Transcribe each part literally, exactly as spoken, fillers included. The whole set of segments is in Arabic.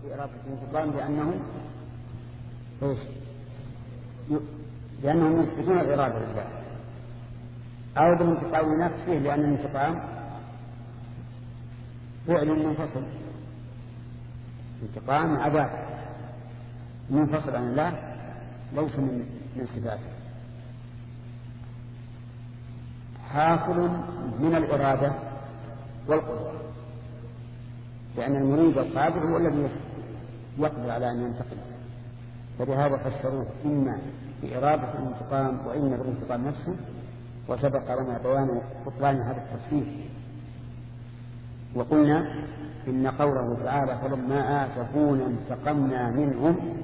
بإرادة الانتقام لأنهم إيش؟ لأنهم يثبتون الإرادة لله، أو بالانتقام لنفسه لأن الانتقام فعل منفصل، انتقام عذاب منفصل عن الله ليس من من صفاته، حاصل من الإرادة والقدرة، لأن المريد القادر هو الذي يقدر على أن ينتقم، فلهذا فسروه إما بإرادة الانتقام وإما بالانتقام نفسه، وسبق لنا بيان بطلان هذا التفسير. وقلنا إن قوله تعالى فلما آسفونا انتقمنا منهم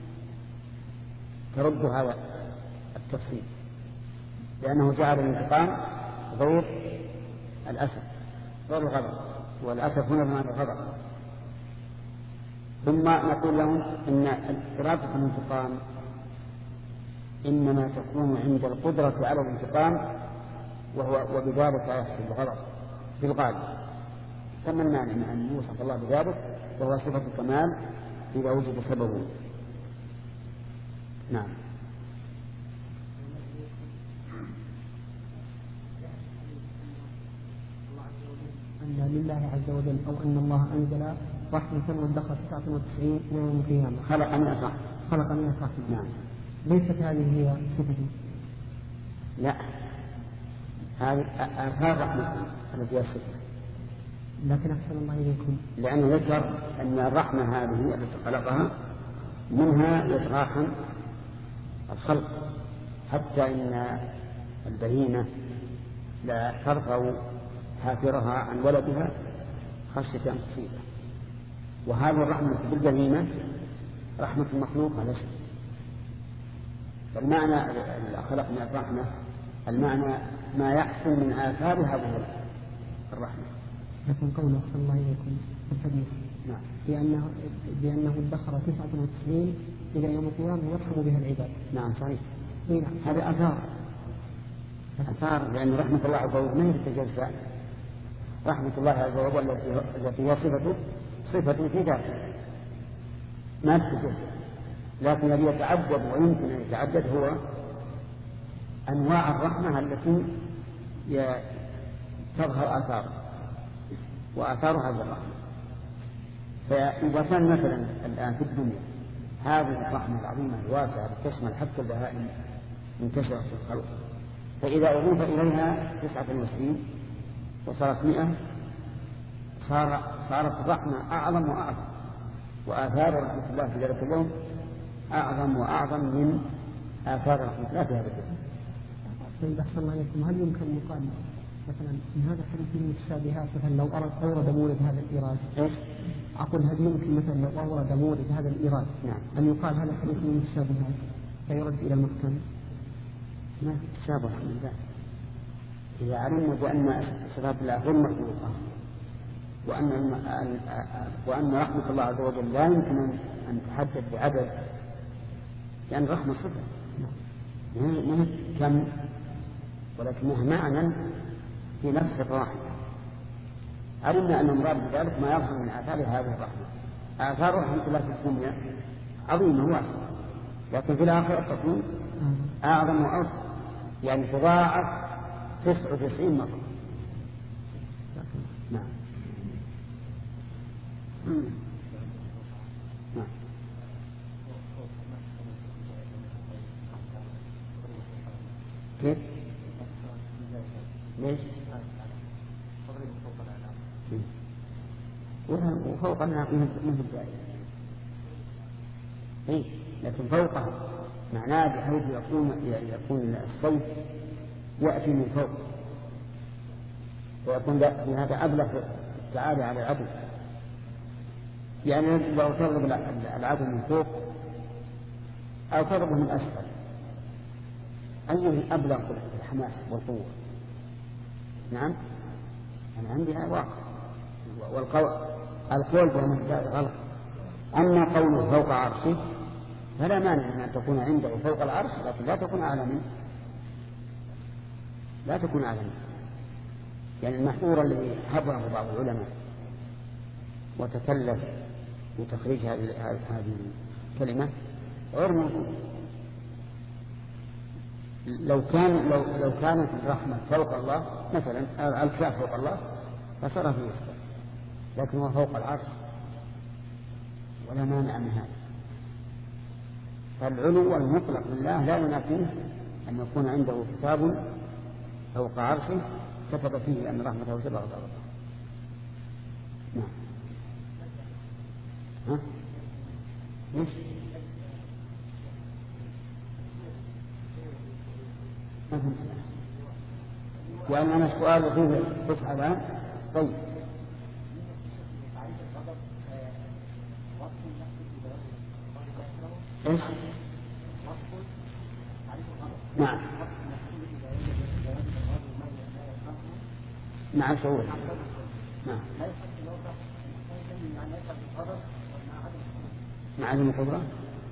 ترد هذا التفسير، لأنه جعل الانتقام غير الأسف غير الغضب، والأسف هنا بمعنى الغضب. ثم نقول لهم إن إرادة الانتقام إنما تكون عند القدرة على الانتقام، وهو وبذلك يحصل الغضب بالغالب، فمن مانع من أن يوصف الله بذلك، وهو صفة الكمال إذا وجد سببه. نعم. أن لله عز وجل أو أن الله أنزل رحمة وادخر تسعة وتسعين يوم القيامة، خلق من الرحمة خلق من الرحمة. نعم. ليست هذه هي صفته؟ لا، هذه آثار رحمة التي هي الصفة، لكن أحسن الله إليكم لأنه ذكر أن الرحمة هذه التي خلقها منها يتراحم الخلق، حتى إن البهيمة لا ترفع حافرها عن ولدها خشية أن تصيبه، وهذه الرحمة بالبهيمة رحمة المخلوق على شيء. فالمعنى خلق من الرحمة المعنى ما يحصل من آثار هذه الرحمة. لكن قوله أحسن الله إليكم في الحديث نعم. بأنه, بأنه ادخر تسعة وتسعين إلى يوم القيامة يرحم بها العباد. نعم صحيح. نعم. هذه آثار آثار لأن رحمة الله عز وجل ما تتجزأ. رحمة الله عز وجل التي هي صفته صفة في ذاته ما تتجزأ، لكن الذي يتعدد ويمكن أن يتعدد هو أنواع الرحمة التي تظهر آثار وآثار هذه الرحمة. فإذا كان مثلا الآن في الدنيا هذه الرحمة العظيمة الواسعة تشمل حتى البهائم منتشرة في الخلق، فإذا أضيف إليها تسعة وتسعين وصارت مئة صار صارت الرحمة أعظم وأعظم، وآثار رحمة الله في ذلك اليوم أعظم وأعظم من آثار رحمة الله في هذا اليوم. طيب أحسن الله عليكم، هل يمكن أن يقال مثلا من هذا الحديث من الشابهات مثلا لو أورد مورد هذا الإيراد؟ إيش؟ أقول هل يمكن مثلا لو أورد مورد هذا الإيراد نعم. أن يقال هذا الحديث من الشابهات فيرد إلى المحكم؟ ما في تشابه من ذلك إذا علمنا بأن صفات الله غير مخلوقة وأن وأن رحمة الله عز وجل لا يمكن أن تحدد بعدد، لأن رحمة صفة ما هي كم ولكنها معنى في نفس الرحمة. علمنا أن المراد بذلك ما يظهر من آثار هذه الرحمة. آثار رحمة الله في الدنيا عظيمة واسعة، لكن في الآخرة تكون أعظم وأوسع، يعني تضاعف تسعة وتسعين مرة. نعم. نعم. كيف؟ ليش؟ وفوق الناقة مثل ذلك. إيه، لكن فوقها معناه بحيث يكون يكون الصوت يأتي من فوق، ويكون بهذا أبلغ التعالي على العدو. يعني لو تضرب العدو من فوق أو تضربه من أسفل أيه أبلغ الحماس والقوة؟ نعم، أنا عندي هذا واقع. والقول القول هو مهداد غلط. أما قوله فوق عرشه فلا مانع من أن تكون عنده فوق العرش، لكن لا تكون أعلى منه، لا تكون أعلى منه. يعني المحظور الذي حضره بعض العلماء وتكلف في تخريج هذه الكلمة غير موجود. لو كان لو لو كانت الرحمة فوق الله مثلا الكتاب فوق الله فصار فيه يسقط، لكن هو فوق العرش ولا مانع من هذا. فالعلو المطلق لله لا ينافيه أن يكون عنده كتاب فوق عرشه كتب فيه أن رحمته سبقت غضبه. نعم. ها؟ ليش؟ ما فهمت. يعني أنا السؤال فيه تسعة الآن. طيب. إيش؟ نعم. نعم شعور. نعم. مع عدم القدرة.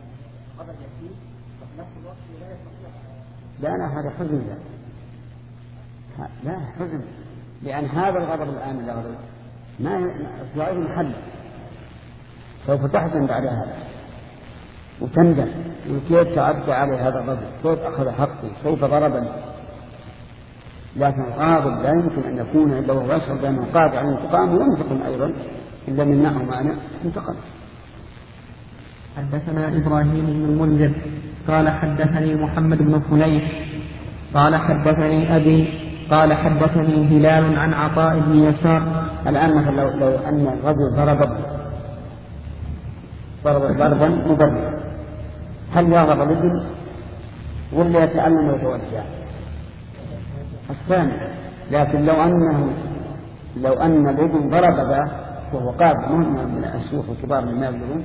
لا لا هذا حزن لا. لا حزن لأن هذا الغضب الآن اللي غضب ما يعيد محل، سوف تحزن بعد هذا وتندم وكيف تعدى على هذا الرجل، كيف أخذ حقي، كيف ضربني. لكن الغاضب لا يمكن أن يكون إلا وهو يشعر بأنه قادر على الانتقام وينتقم أيضا إلا من نحو معنى انتقم. حدثنا إبراهيم بن المنذر قال حدثني محمد بن فليح قال حدثني أبي قال حدثني هلال عن عطاء بن يسار. الآن مثلا لو, لو أن الرجل ضرب ضرب ضربا مبررا هل يغضب الابن ولا يتألم ويتوجع؟ الثاني. لكن لو أنه لو أن الابن ضرب ذا وهو قادر من الشيوخ الكبار من يبلغون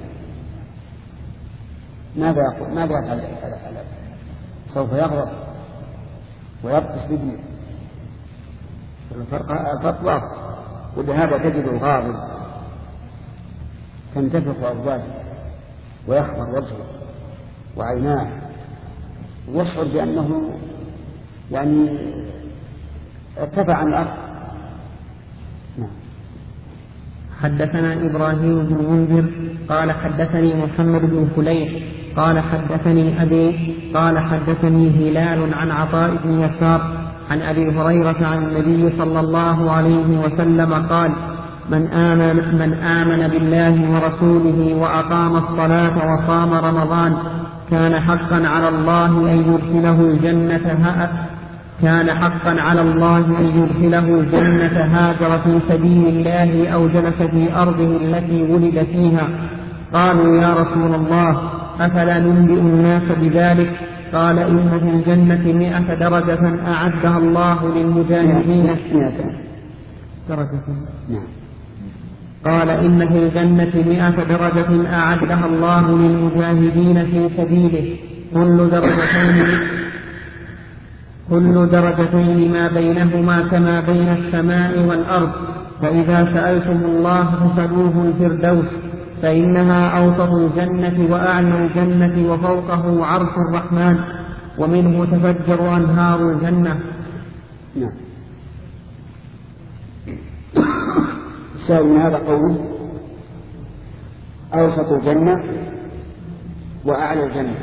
ماذا يقول؟ ماذا يفعل الأب؟ سوف يغضب ويبطش بابنه. الفرق واضح. ولهذا تجد الغاضب تنتفخ أبواجه ويحمر وجهه وعيناه ويشعر بأنه يعني ارتفع عن الأرض. نعم. حدثنا إبراهيم بن منذر قال حدثني محمد بن فليح قال حدثني أبي قال حدثني هلال عن عطاء بن يسار عن أبي هريرة عن النبي صلى الله عليه وسلم قال من آمن, من آمن بالله ورسوله وأقام الصلاة وصام رمضان كان حقا على الله أن يدخله الجنة كان حقا على الله أن يدخله الجنة هاجر في سبيل الله أو جلس في أرضه التي ولد فيها. قالوا يا رسول الله أفلا ننبئ الناس بذلك؟ قال إن في الجنة مئة درجة أعدها الله للمجاهدين. درجة. قال إن في الجنة مئة درجة أعدها الله للمجاهدين في سبيله كل درجتين كل درجتين ما بينهما كما بين السماء والأرض. فإذا سألتم الله فسألوه الفردوس فإنها أوسط الجنة وأعلى الجنة وفوقه عرش الرحمن ومنه تفجر أنهار الجنة. نعم. سأل هذا قول أوسط الجنة وأعلى الجنة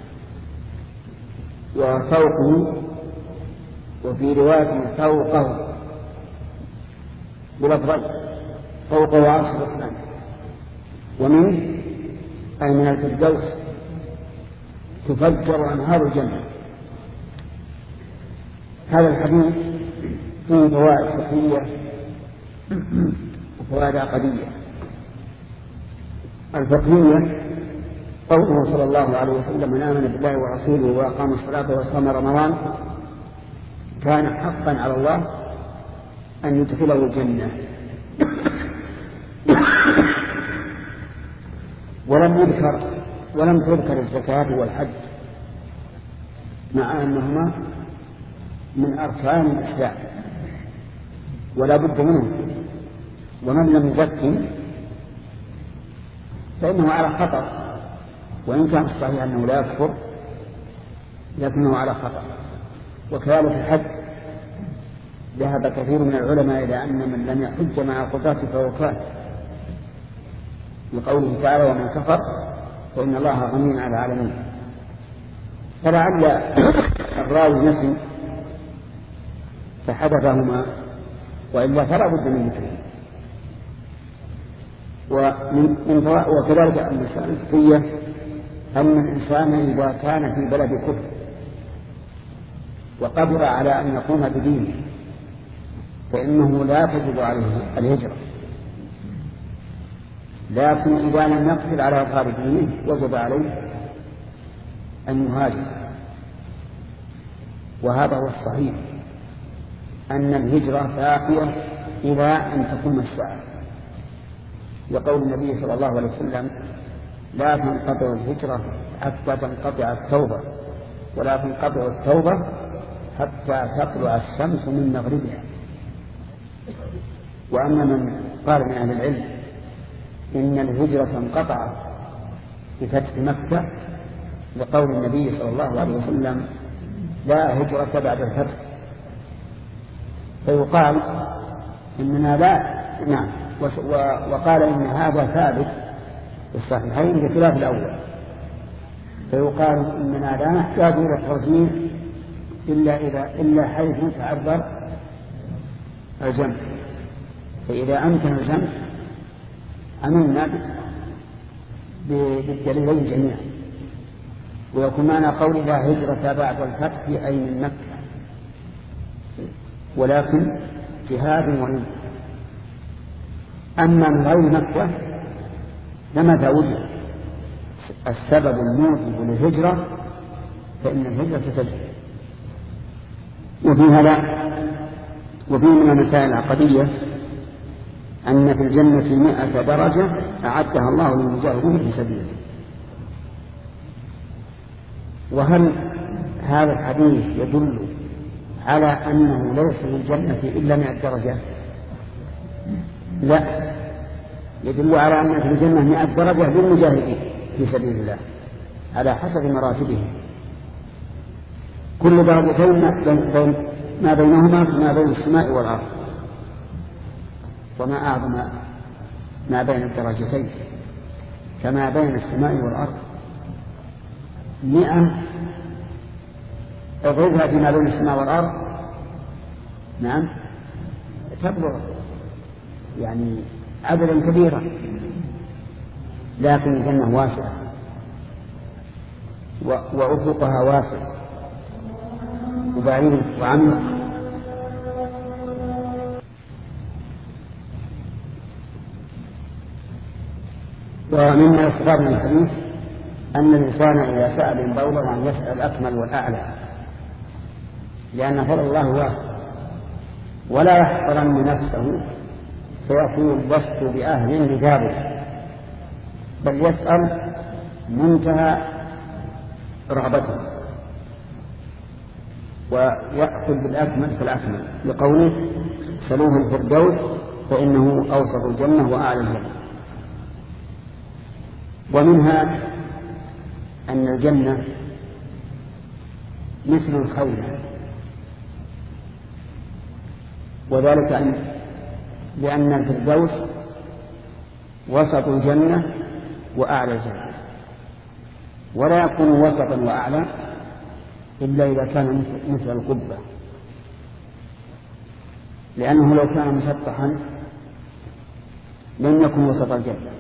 وفوقه، وفي رواية فوقه بلفظ فوقه عرش الرحمن ومنه أي من الفردوس تفجر أنهار الجنة. هذا الحديث فيه فوائد فقهية وفوائد عقدية. الفقهية قوله صلى الله عليه وسلم من آمن بالله ورسوله وأقام الصلاة وصام رمضان كان حقا على الله أن يدخله الجنة. ولم يذكر ولم تذكر الزكاة والحج مع أنهما من أركان الإسلام ولا بد منه. ومن لم يزكي فإنه على خطر، وإن كان الصحيح أنه لا يكفر لكنه على خطر. وكذلك الحج ذهب كثير من العلماء إلى أن من لم يحج مع قدرته فهو كافر، لقوله تعالى ومن كفر فإن الله غني على العالمين. فلعل الراوي نسي فحدثهما وإلا فلا بد من ذكره. وكذلك المسألة الفقهية أن الإنسان إذا كان في بلد كفر وقدر على أن يقوم بدينه فإنه لا تجب عليه الهجرة، لكن إذا لم يقدر على إظهار دينه وجب عليه أن يهاجر. وهذا هو الصحيح، أن الهجرة باقية إلى أن تقوم الساعة، لقول النبي صلى الله عليه وسلم لا تنقطع الهجرة حتى تنقطع التوبة، ولا تنقطع التوبة حتى تطلع الشمس من مغربها. وأما من قال من أهل العلم إن الهجرة انقطعت بفتح مكة لقول النبي صلى الله عليه وسلم لا هجرة بعد الفتح، فيقال إننا لا نعم، وقال إن هذا ثابت في الصحيحين بخلاف الأول، فيقال إننا لا نحتاج إلى الترجيح إلا إذا إلا حيث تعذر الجمع، فإذا أمكن الجمع عملنا بالدليلين جميعا. ويكون معنى قول لا هجرة بعد الفتح أي من مكة، ولكن جهاد وعلم. أما من غير مكة لمتى وجد السبب الموجب للهجرة فإن الهجرة تجب. وفي هذا وفي من المسائل العقدية أن في الجنة مئة درجة أعدها الله للمجاهدين في سبيله. وهل هذا الحديث يدل على أنه ليس في الجنة إلا مئة درجة؟ لا، يدل على أن في الجنة مئة درجة للمجاهدين في سبيل الله على حسب مراتبهم، كل درجتين ما بينهما ما بين السماء والأرض، وما أعظم ما بين الدرجتين كما بين السماء والأرض. مئة اضربها فيما بين السماء والأرض نعم تبلغ يعني عددا كبيرا، لكن الجنة واسعة وأفقها واسع وبعيد وعمق. ومما يستفاد من الحديث أن الإنسان إذا سأل البولة أن يسأل الأكمل والأعلى، لأن فضل الله واسع، ولا يحقرن نفسه فيقول لست بأهل لذلك، بل يسأل منتهى رغبته ويأخذ بالأكمل فالأكمل، لقوله سلوه الفردوس فإنه أوسط الجنة وأعلى الجنة. ومنها أن الجنة مثل الخيمة، وذلك أن لأن الفردوس وسط الجنة وأعلى الجنة، ولا يكون وسطا وأعلى إلا إذا كان مثل القبة، لأنه لو كان مسطحا لم يكن وسط الجنة،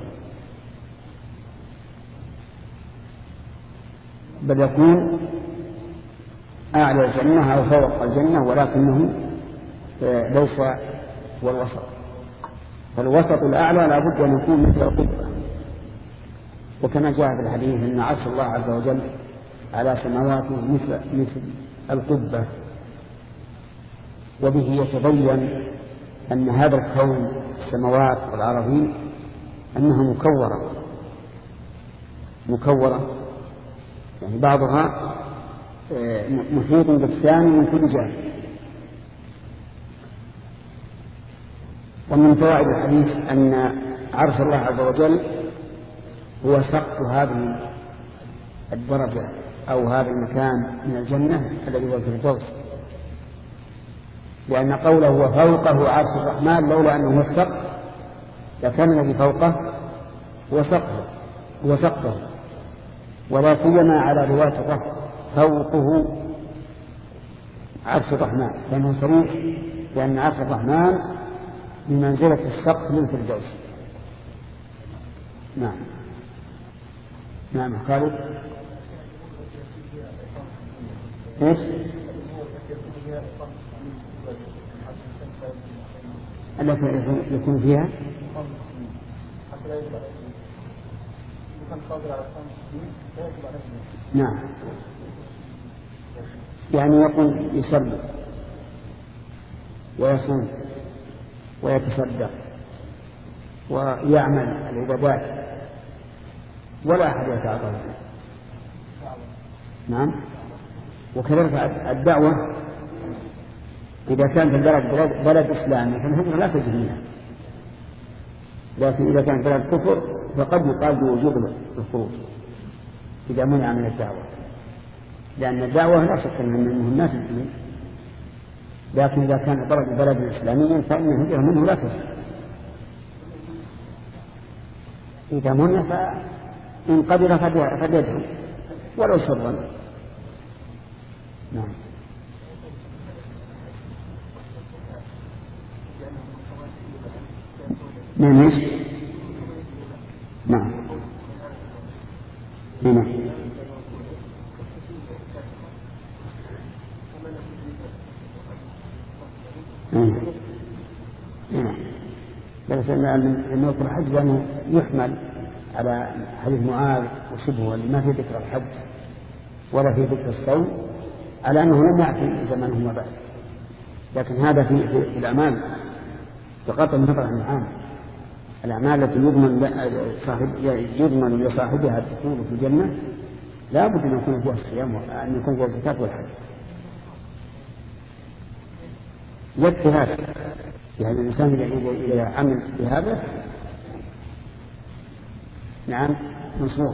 بل يكون أعلى الجنة أو فوق الجنة، ولكنه ليس هو الوسط. فالوسط الأعلى لا بد أن يكون مثل القبة، وكما جاء في الحديث أن عرش الله عز وجل على سماواته مثل مثل القبة. وبه يتبين أن هذا الكون السماوات والأراضين أنها مكورة مكورة يعني بعضها محيط بالثاني من كل جانب. ومن فوائد الحديث أن عرش الله عز وجل هو سقف هذه الدرجة أو هذا المكان من الجنة الذي هو الفردوس، لأن قوله هو فوقه عرش الرحمن لولا أنه السقف لكان الذي فوقه وسقطه وسقطه ولا سيما على رواية الرفع فوقه عرش الرحمن، لأنه صريح لأن عرش الرحمن بمنزلة السقف من الفردوس. نعم نعم خالد ايش؟ التي يكون فيها نعم، يعني يقول يصلي ويصوم ويتصدق ويعمل العبادات ولا أحد يتعرض له. نعم. وكذلك الدعوة إذا كانت البلد بلد, بلد إسلامي فالهجرة لا تجب منها، لكن إذا كانت بلد كفر فقد يقال بوجوب الخروج إذا منع من الدعوة، لأن الدعوة لا شك أنه الناس المسلمين، لكن إذا كان بلد بلد إسلامي فإن الهجرة منه لا تجب. إذا منع فإن قدر فليدعو ولو سرا. نعم. نعم ايش؟ نعم نعم نعم. بس أن يذكر الحج لأنه يحمل على حديث معاذ وشبهه اللي ما في ذكر الحج ولا في ذكر الصوم على أنه لم يأتي زمانهما بعد، لكن هذا في, في الأعمال بقطع النظر عن العام، الأعمال التي يضمن صاحب يضمن لصاحبها الدخول في الجنة لا بد أن يكون فيها الصيام وأن يكون فيها الزكاة والحج. يكفي هذا، يعني الإنسان إذا عمل بهذا نعم منصور.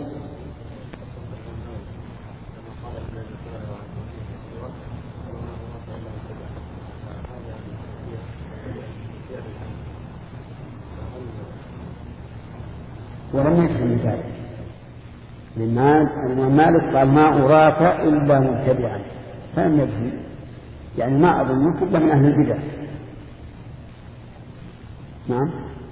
ولم يجزم بذلك، لأن مالك قال ما أراك إلا مبتدعا، فلم يجزم، يعني ما أظنك إلا من أهل البدع. نعم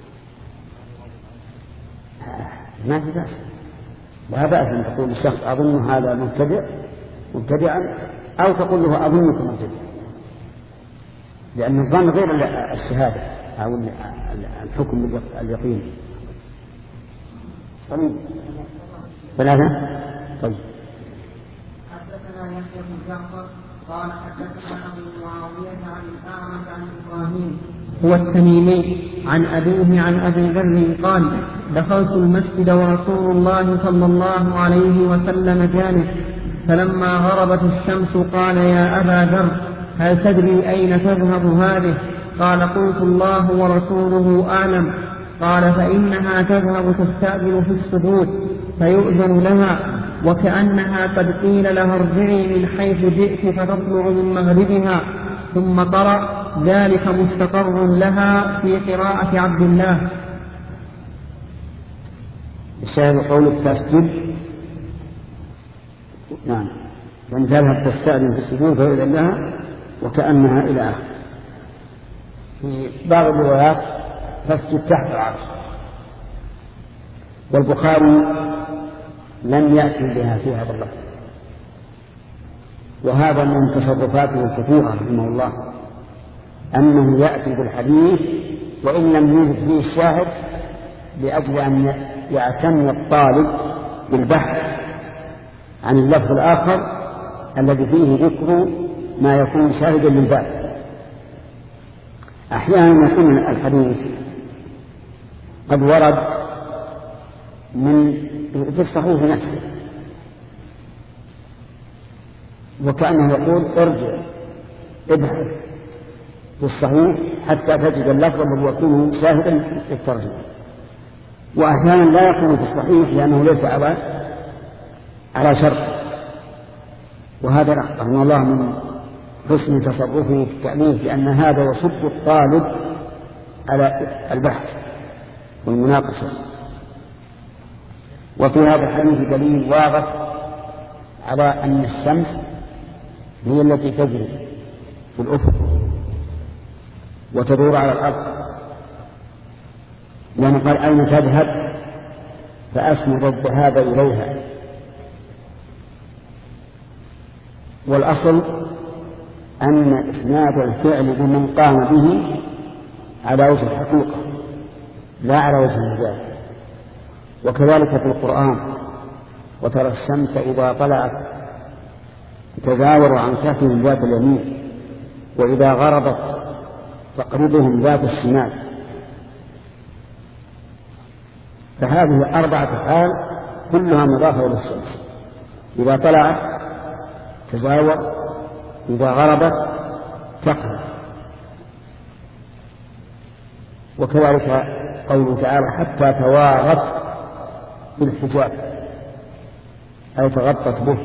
ما في بأس، لا بأس أن تقول للشخص أظن هذا مبتدع مبتدعا أو تقول له أظنك مبتدع، لأن الظن غير الشهادة أو الحكم اليقين. طيب ثلاثة. طيب حدثنا يحيى بن جعفر قال حدثنا أبو معاوية عن الأعمش عن إبراهيم هو التميمي عن أبيه عن أبي ذر قال دخلت المسجد ورسول الله صلى الله عليه وسلم جالس، فلما غربت الشمس قال يا أبا ذر هل تدري أين تذهب هذه؟ قال قلت الله ورسوله أعلم. قال فإنها تذهب تستأذن في السجود فيؤذن لها، وكأنها قد قيل لها ارجعي من حيث جئت فتطلع من مغربها، ثم قرأ ذلك مستقر لها في قراءة عبد الله. الشاهد قول تسجد نعم، لأن تذهب تستأذن في السجود فيؤذن لها وكأنها إلى آخر. في بعض الروايات تسجد تحت العرش، والبخاري لم يأتي بها في هذا اللفظ، وهذا من تصرفاته الكثيرة رحمه الله أنه يأتي بالحديث وإن لم يوجد فيه الشاهد، لأجل أن يعتني الطالب بالبحث عن اللفظ الآخر الذي فيه ذكر ما يكون شاهدا للباب. أحيانا يكون الحديث قد ورد من في الصحيح نفسه وكأنه يقول ارجع ابحث في الصحيح حتى تجد اللفظ الذي يكون شاهدا للترجمة، وأحيانا لا يكون في الصحيح لأنه ليس على على شرط، وهذا رحمه الله من حسن تصرفه في التأليف، لأن هذا يصد الطالب على البحث والمناقشة. وفي هذا الحديث دليل واضح على أن الشمس هي التي تجري في الأفق وتدور على الأرض، لأنه قال أين تذهب فأسند الذهاب إليها. والأصل أن إسناد الفعل بمن قام به على وجه الحقيقة لا على وجه المجاز. وكذلك في القرآن وترى الشمس إذا طلعت تزاور عن كهفهم ذات اليمين وإذا غربت تقرضهم ذات الشمال. فهذه أربعة حال كلها مضافة إلى الشمس، إذا طلعت تزاور، إذا غربت تقرض. وكذلك قوله تعالى حتى توارت بالحجاب أي تغطت به.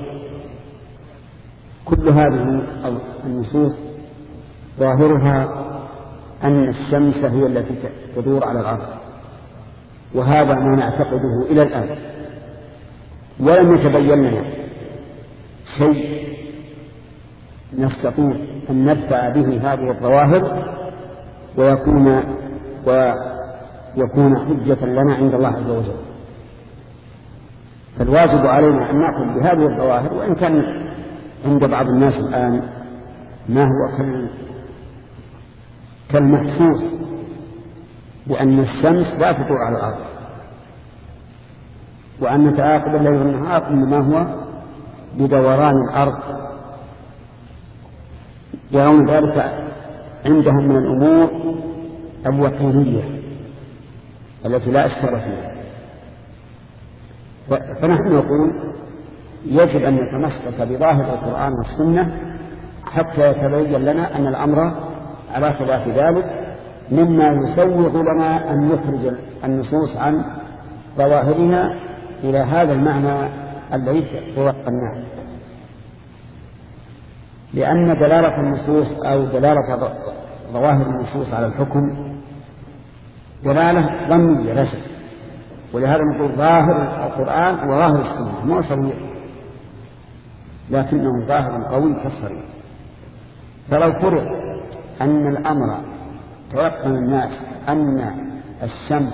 كل هذه النصوص ظاهرها أن الشمس هي التي تدور على الأرض، وهذا ما نعتقده إلى الآن، ولم يتبين لنا شيء نستطيع أن ندفع به هذه الظواهر ويكون ويكون حجة لنا عند الله عز وجل. فالواجب علينا أن نأخذ بهذه الظواهر، وإن كان عند بعض الناس الآن ما هو كالمحسوس بأن الشمس لا تدور على الأرض، وأن تعاقب الليل والنهار إنما هو بدوران الأرض. يرون ذلك عندهم من الأمور الوقيرية التي لا إشكال فيها. فنحن نقول يجب أن نتمسك بظاهر القرآن والسنة حتى يتبين لنا أن الأمر على خلاف ذلك، مما يسوغ لنا أن نخرج النصوص عن ظواهرها إلى هذا المعنى الذي توقعناه. لأن دلالة النصوص أو دلالة ظواهر النصوص على الحكم دلالة ظنية لا شك، ولهذا نقول ظاهر القرآن وظاهر السنة مو صريح، لكنه ظاهر قوي كالصريح. فلو فرض أن الأمر توقن الناس أن الشمس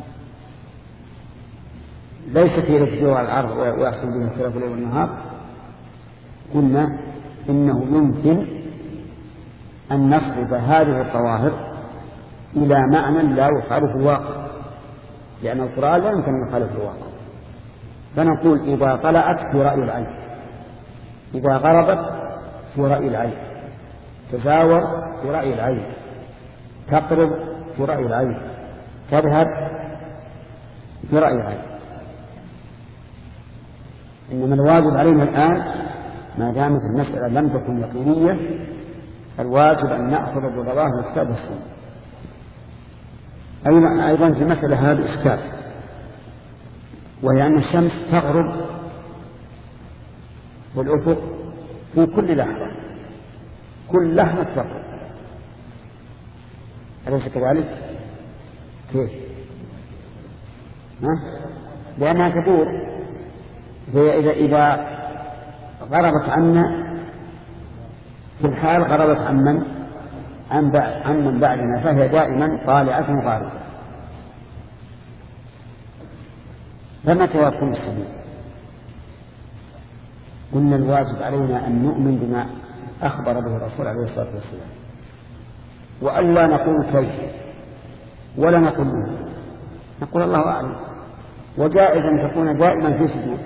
ليست هي التي تدور على الأرض ويحصل بها اختلاف الليل والنهار، قلنا إنه يمكن أن نصرف هذه الظواهر إلى معنى لا يخالف الواقع، لأن القرآن لا يمكن أن يخالف الواقع. فنقول إذا طلعت في رأي العين، إذا غربت في رأي العين، تزاور في رأي العين، تقرب في رأي العين، تذهب في رأي العين. إنما الواجب علينا الآن ما دامت المسألة لم تكن يقينية الواجب أن نأخذ بظواهر الكتاب والسنة. أيضا في مسألة هذا إشكال، وهي أن الشمس تغرب في الأفق في كل لحظة، كل لحظة تغرب، أليس كذلك؟ كيف؟ ها؟ لأنها تدور، هي إذا إذا غربت عنا في الحال غربت عن من؟ عن من بعدنا، فهي دائما طالعة غاربة. فمتى يكون السبيل؟ قلنا الواجب علينا أن نؤمن بما أخبر به الرسول عليه الصلاة والسلام، وألا نقول كيف ولا نقول منه، نقول الله أعلم. وجائز أن تكون دائما في سجود،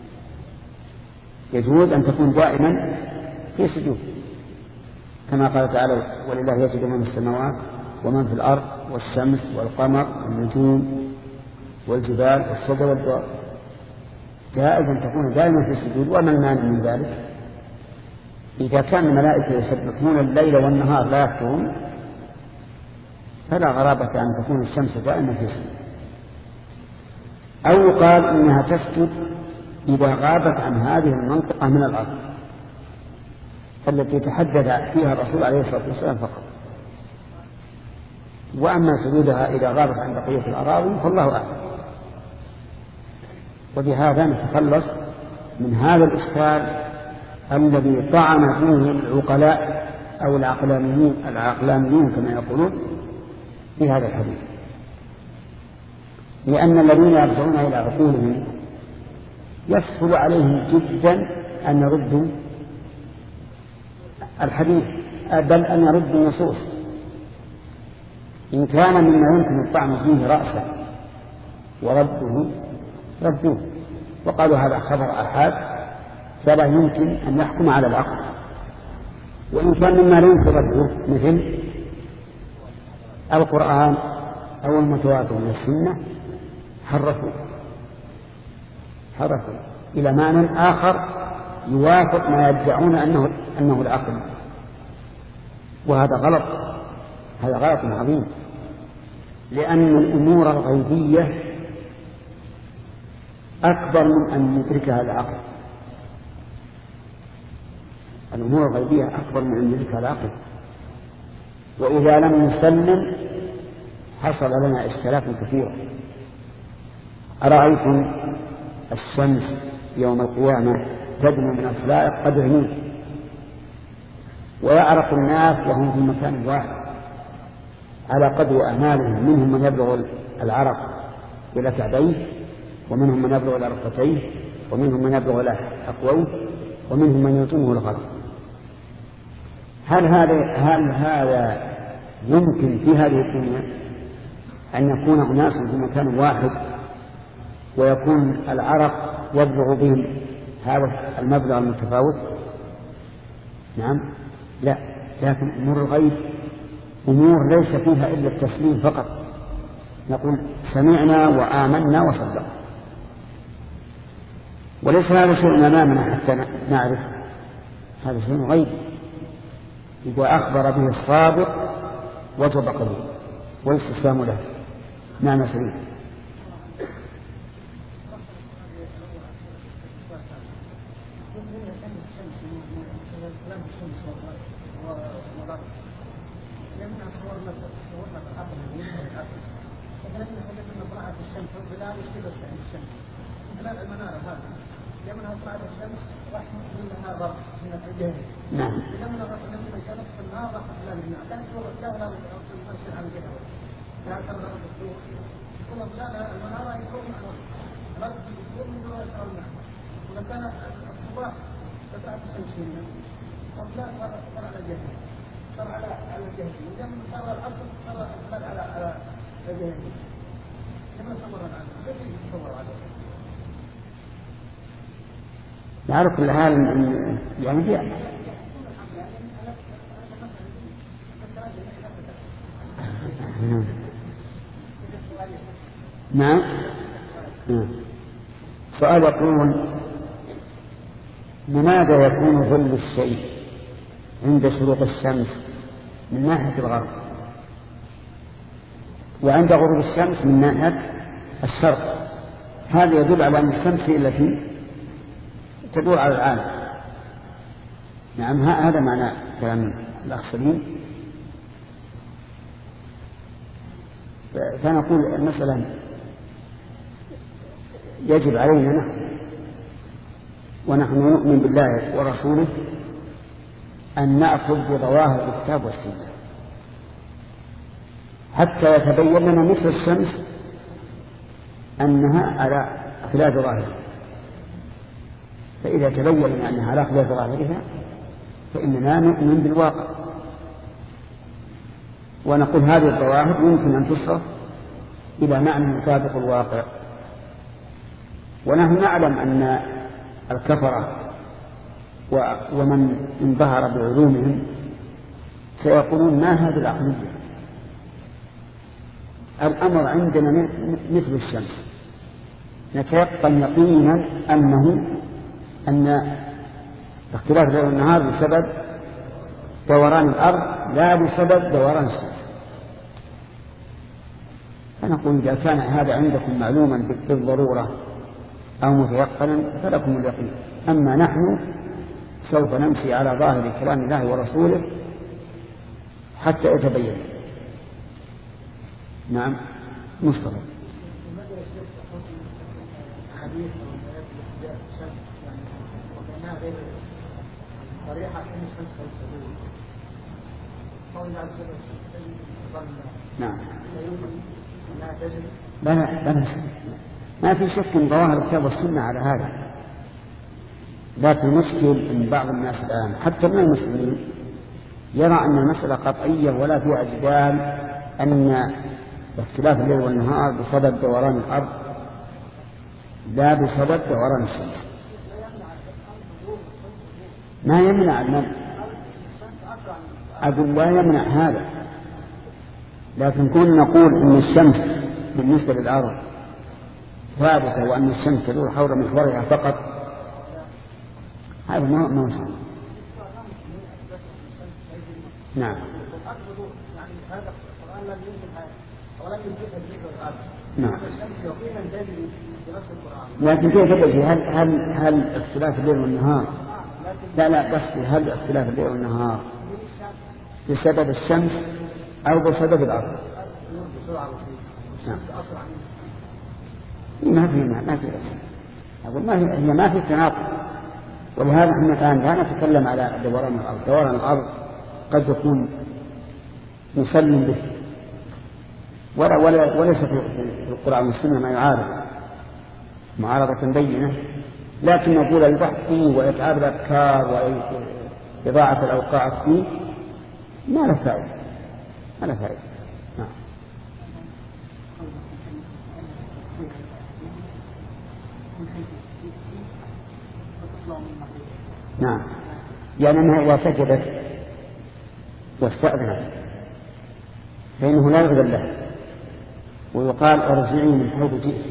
يجوز أن تكون دائما في سجود، كما قال تعالى ولله يسجد من السماوات ومن في الأرض والشمس والقمر والنجوم والجبال والشجر والدواب. جائز أن تكون دائما في السجود. وما المانع من ذلك؟ إذا كان الملائكة يسبحون الليل والنهار لا يفترون فلا غرابة أن تكون الشمس دائما في السجود. أو يقال إنها تسجد إذا غابت عن هذه المنطقة من الأرض التي تحدث فيها الرسول عليه الصلاة والسلام فقط. وأما سجودها إذا غابت عن بقية الأراضي فالله أعلم. وبهذا نتخلص من هذا الإشكال الذي طعن فيه العقلاء أو العقلانيين العقلانيين كما يقولون في هذا الحديث، لأن الذين يرجعون إلى عقولهم يسهل عليهم جدا أن يردوا الحديث، بل أن يردوا النصوص إن كان مما يمكن الطعن فيه رأسا ورده ردوه، وقالوا هذا خبر آحاد فلا يمكن أن يحكم على العقل، وإن كان مما لا يمكن رده مثل القرآن أو المتواتر من السنة حرفوا حرفوا إلى معنى آخر يوافق ما يدعون أنه, أنه العقل، وهذا غلط، هذا غلط عظيم، لأن الأمور الغيبية أكبر من أن يدركها العقل. الأمور الغيبية أكبر من أن يدركها العقل، وإذا لم نسلم حصل لنا إشكالات كثيرة. أرأيتم الشمس يوم القيامة تدنو من الخلائق قدر ميل، ويعرف الناس وهم في مكان واحد على قدر أعمالهم، منهم من يبلغ العرق إلى كعبيه، ومنهم من يبلغ إلى ركبتيه، ومنهم من يبلغ إلى حقويه، ومنهم من يتمه الغرب. هل هذا هل هذا يمكن في هذه الدنيا أن يكون أناس في مكان واحد ويكون العرق يبلغ بهم هذا المبلغ المتفاوت؟ نعم، لا، لكن أمور الغيب أمور ليس فيها إلا التسليم فقط، نقول سمعنا وآمنا وصدقنا، وليس هذا شيء أمامنا حتى نعرف، هذا شيء غيب إذا أخبر به الصادق وجب قبوله والاستسلام له. نعم سليم. نعم. وكان الصباح تبعت الشمسية ولا صار صار على الجهل صار على على الجهل ولما صار العصر صار على على على الجهل لما صور على شيء يتصور عليه. نعرف كل حال يعني فيها نعم. سؤال يقول: لماذا يكون ظل الشيء عند شروق الشمس من ناحية الغرب وعند غروب الشمس من ناحية الشرق؟ هذا يدل على أن الشمس هي التي تدور على العالم. نعم، هذا معنى كلام الأخ سليم. فنقول مثلا يجب علينا نحن ونحن نؤمن بالله ورسوله أن نأخذ بظواهر الكتاب والسنة حتى يتبين لنا مثل الشمس أنها على خلاف ظاهرها، فإذا تبين لنا أنها على خلاف ظاهرها فإننا نؤمن بالواقع ونقول هذه الظواهر يمكن أن تصرف إلى معنى يطابق الواقع. ونحن نعلم أن الكفرة ومن انبهر بعلومهم سيقولون ما هذه العقلية، الأمر عندنا مثل الشمس، نتيقن يقينا أنه أن اختلاف الليل والنهار بسبب دوران الأرض لا بسبب دوران الشمس. فنقول إذا كان هذا عندكم معلوما بالضرورة أو متيقنا فلكم اليقين، أما نحن سوف نمشي على ظاهر كلام الله ورسوله حتى يتبين. نعم مصطفى. الحديث أو الآيات التي جاءت الشمس يعني وكأنها غير صريحة أن الشمس تزول قول عز وجل الشمس تظل نعم لا يمكن أنها تجري لا لا ما في شك من ظواهر الكتاب والسنة على هذا، لكن المشكل أن بعض الناس الآن حتى من المسلمين يرى أن المسألة قطعية ولا فيها جدال أن اختلاف الليل والنهار بسبب دوران الأرض لا بسبب دوران الشمس. ما يمنع المنع، أقول لا يمنع هذا، لكن كنا نقول أن الشمس بالنسبة للأرض ثابتة وأن الشمس تدور حول محورها فقط، هذا ما ما صحيح. نعم. نعم. لكن كيف تجري؟ هل هل هل اختلاف الليل والنهار؟ لا لا بس هل اختلاف الليل والنهار بسبب الشمس أو بسبب الأرض؟ نعم. ما في ما في أقول ما في هي ما في تناقض، ولهذا احنا الآن لا نتكلم على دوران الأرض. دوران الأرض قد يكون مسلم به ولا ولا وليس في القرآن والسنة ما يعارض معارضة بينة، لكن نقول البحث فيه وإتعاب الأفكار وإضاعة الأوقات فيه ما له فائدة، ما له فائدة. نعم. نعم، يعني أنها إذا سجدت واستأذنت فإنه لا يغفر له، ويقال ارجعي من حيث جئت،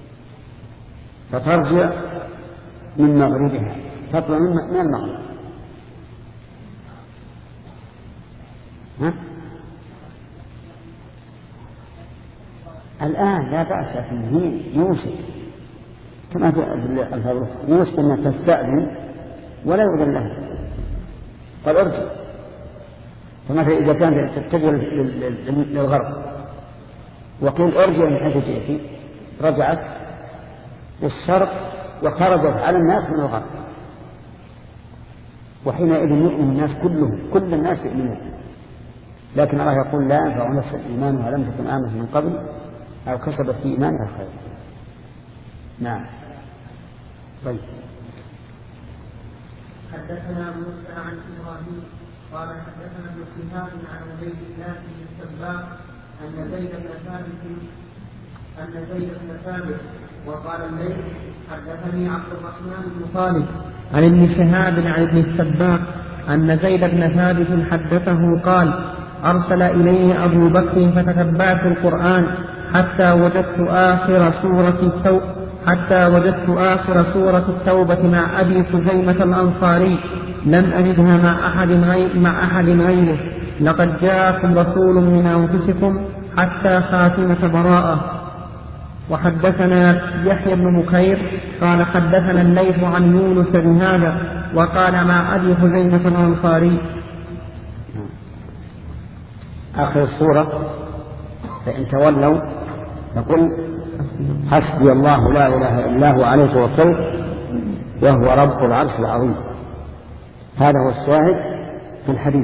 فترجع من مغربها تطلع من المغرب. ها؟ الآن لا بأس، لكن هي يوشك كما في الفضل يوشك أن تستأذن ولا يغفر له، قال ارجع. فمثلا إذا كانت تتجه للغرب وقيل ارجع من حيث جئت، رجعت للشرق وخرجت على الناس من الغرب، وحينئذ يؤمن الناس كلهم، كل الناس يؤمنون. لكن الله يقول لا ينفع نفس إيمانها لم تكن آمنت من قبل أو كسبت في إيمانها خير. نعم. طيب. حدثنا موسى عن إبراهيم قال حدثنا ابن شهاب عن عبيد الله بن السباق أن زيد بن ثابت أن زيد بن ثابت وقال الليث حدثني عبد الرحمن بن خالد عن ابن شهاب عن ابن السباق أن زيد بن ثابت حدثه قال أرسل إليه أبو بكر فتتبعت القرآن حتى وجدت آخر سورة التوبة حتى وجدت آخر سورة التوبة مع أبي خزيمة الأنصاري لم أجدها مع أحد غير مع أحد غيره لقد جاءكم رسول من أنفسكم حتى خاتمة براءة. وحدثنا يحيى بن بكير قال حدثنا الليث عن يونس بهذا وقال مع أبي خزيمة الأنصاري. آخر السورة فإن تولوا فقل حسبي الله لا إله إلا هو عليه توكلت وهو رب العرش العظيم. هذا هو الشاهد في الحديث.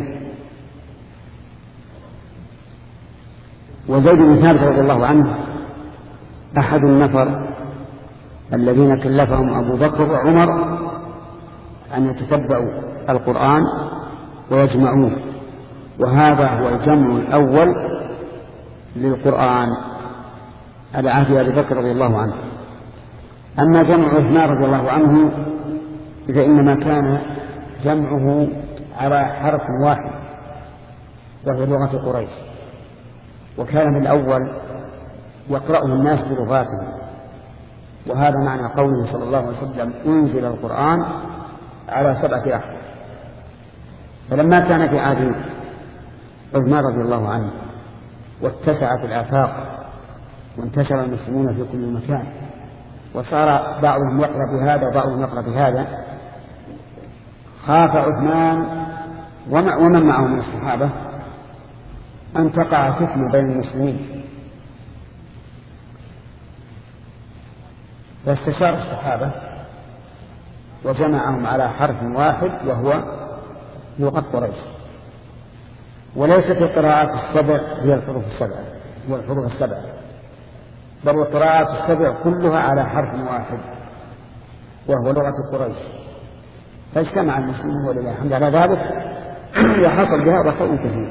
وزيد بن ثابت رضي الله عنه أحد النفر الذين كلفهم أبو بكر وعمر أن يتتبعوا القرآن ويجمعوه، وهذا هو الجمع الأول للقرآن على عهد أبي بكر رضي الله عنه. أما جمع عثمان رضي الله عنه فإنما كان جمعه على حرف واحد وهو لغة قريش، وكان من الأول يقرأه الناس بلغاتهم، وهذا معنى قوله صلى الله عليه وسلم أنزل القرآن على سبعة أحرف. فلما كان في عهد عثمان رضي الله عنه واتسعت الآفاق وانتشر المسلمون في كل مكان وصار بعضهم يقرأ بهذا وبعضهم يقرأ بهذا، خاف عثمان ومن معه من الصحابة أن تقع فتنة بين المسلمين، فاستشار الصحابة وجمعهم على حرف واحد وهو لغة قريش. وليست القراءات السبع هي الحروف السبعة هي الحروف السبعة بل القراءات السبع كلها على حرف واحد وهو لغة قريش. فاجتمع المسلمون ولله الحمد على ذلك وحصل بهذا خير كثير.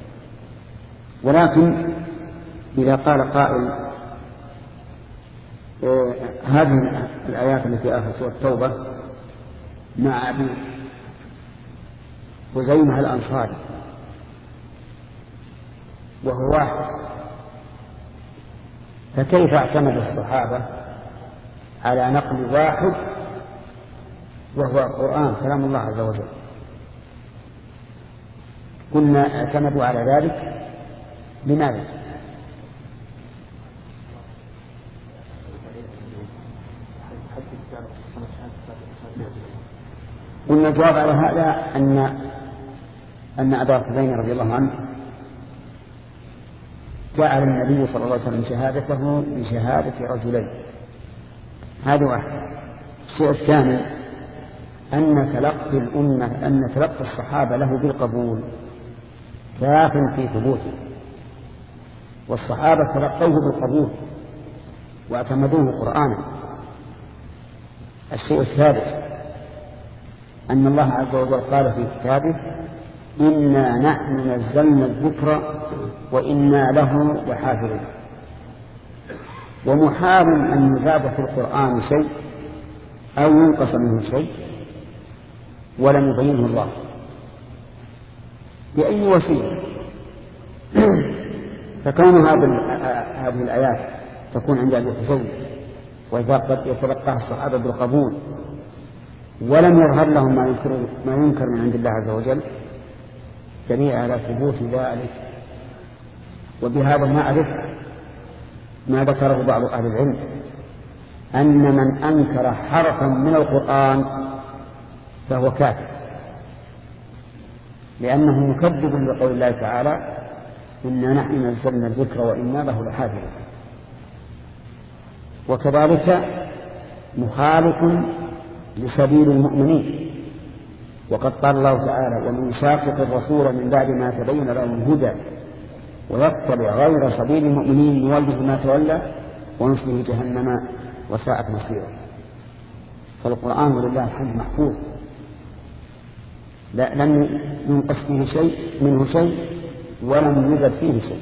ولكن إذا قال قائل إيه هذه الآيات التي آخر سورة التوبة مع أبي خزيمة الأنصاري وهو واحد، فكيف اعتمد الصحابة على نقل واحد وهو القرآن كلام الله عز وجل؟ قلنا اعتمدوا على ذلك لماذا؟ قلنا الجواب على هذا أن أن أبا خزيمة رضي الله عنه جعل النبي صلى الله عليه وسلم شهادته بشهادة رجلين. هذا واحد. الشيء الثاني أن تلقي الأمة أن تلقي الصحابة له بالقبول كاف في ثبوته، والصحابة تلقوه بالقبول واعتمدوه قرآنا. الشيء الثالث أن الله عز وجل قال في كتابه إنا نحن نزلنا الذكر وإنا له لحافظون. ومحال أن يزاد في القرآن شيء أو ينقص منه شيء ولم يبينه الله بأي وسيلة. فكون هذه الآيات تكون عند أبي خزيمة وإذا قد يتلقاها الصحابة بالقبول ولم يظهر لهم ما ينكر, ما ينكر من عند الله عز وجل دليل على ثبوت ذلك. وبهذا نعرف ما ذكره بعض أهل العلم أن من أنكر حرفا من القرآن فهو كافر، لأنه مكذب لقول الله تعالى إنا نحن نزلنا الذكر وإنا له لحافظون. وكذلك مخالف لسبيل المؤمنين، وقد قال الله تعالى ومن يشاقق الرسول من بعد ما تبين له الهدى ويتبع غير سبيل المؤمنين نوله ما تولى ونصله جهنم وساءت مصيره. فالقرآن ولله الحمد محفوظ لا لم ينقص فيه شيء منه شيء ولم يوجد فيه شيء.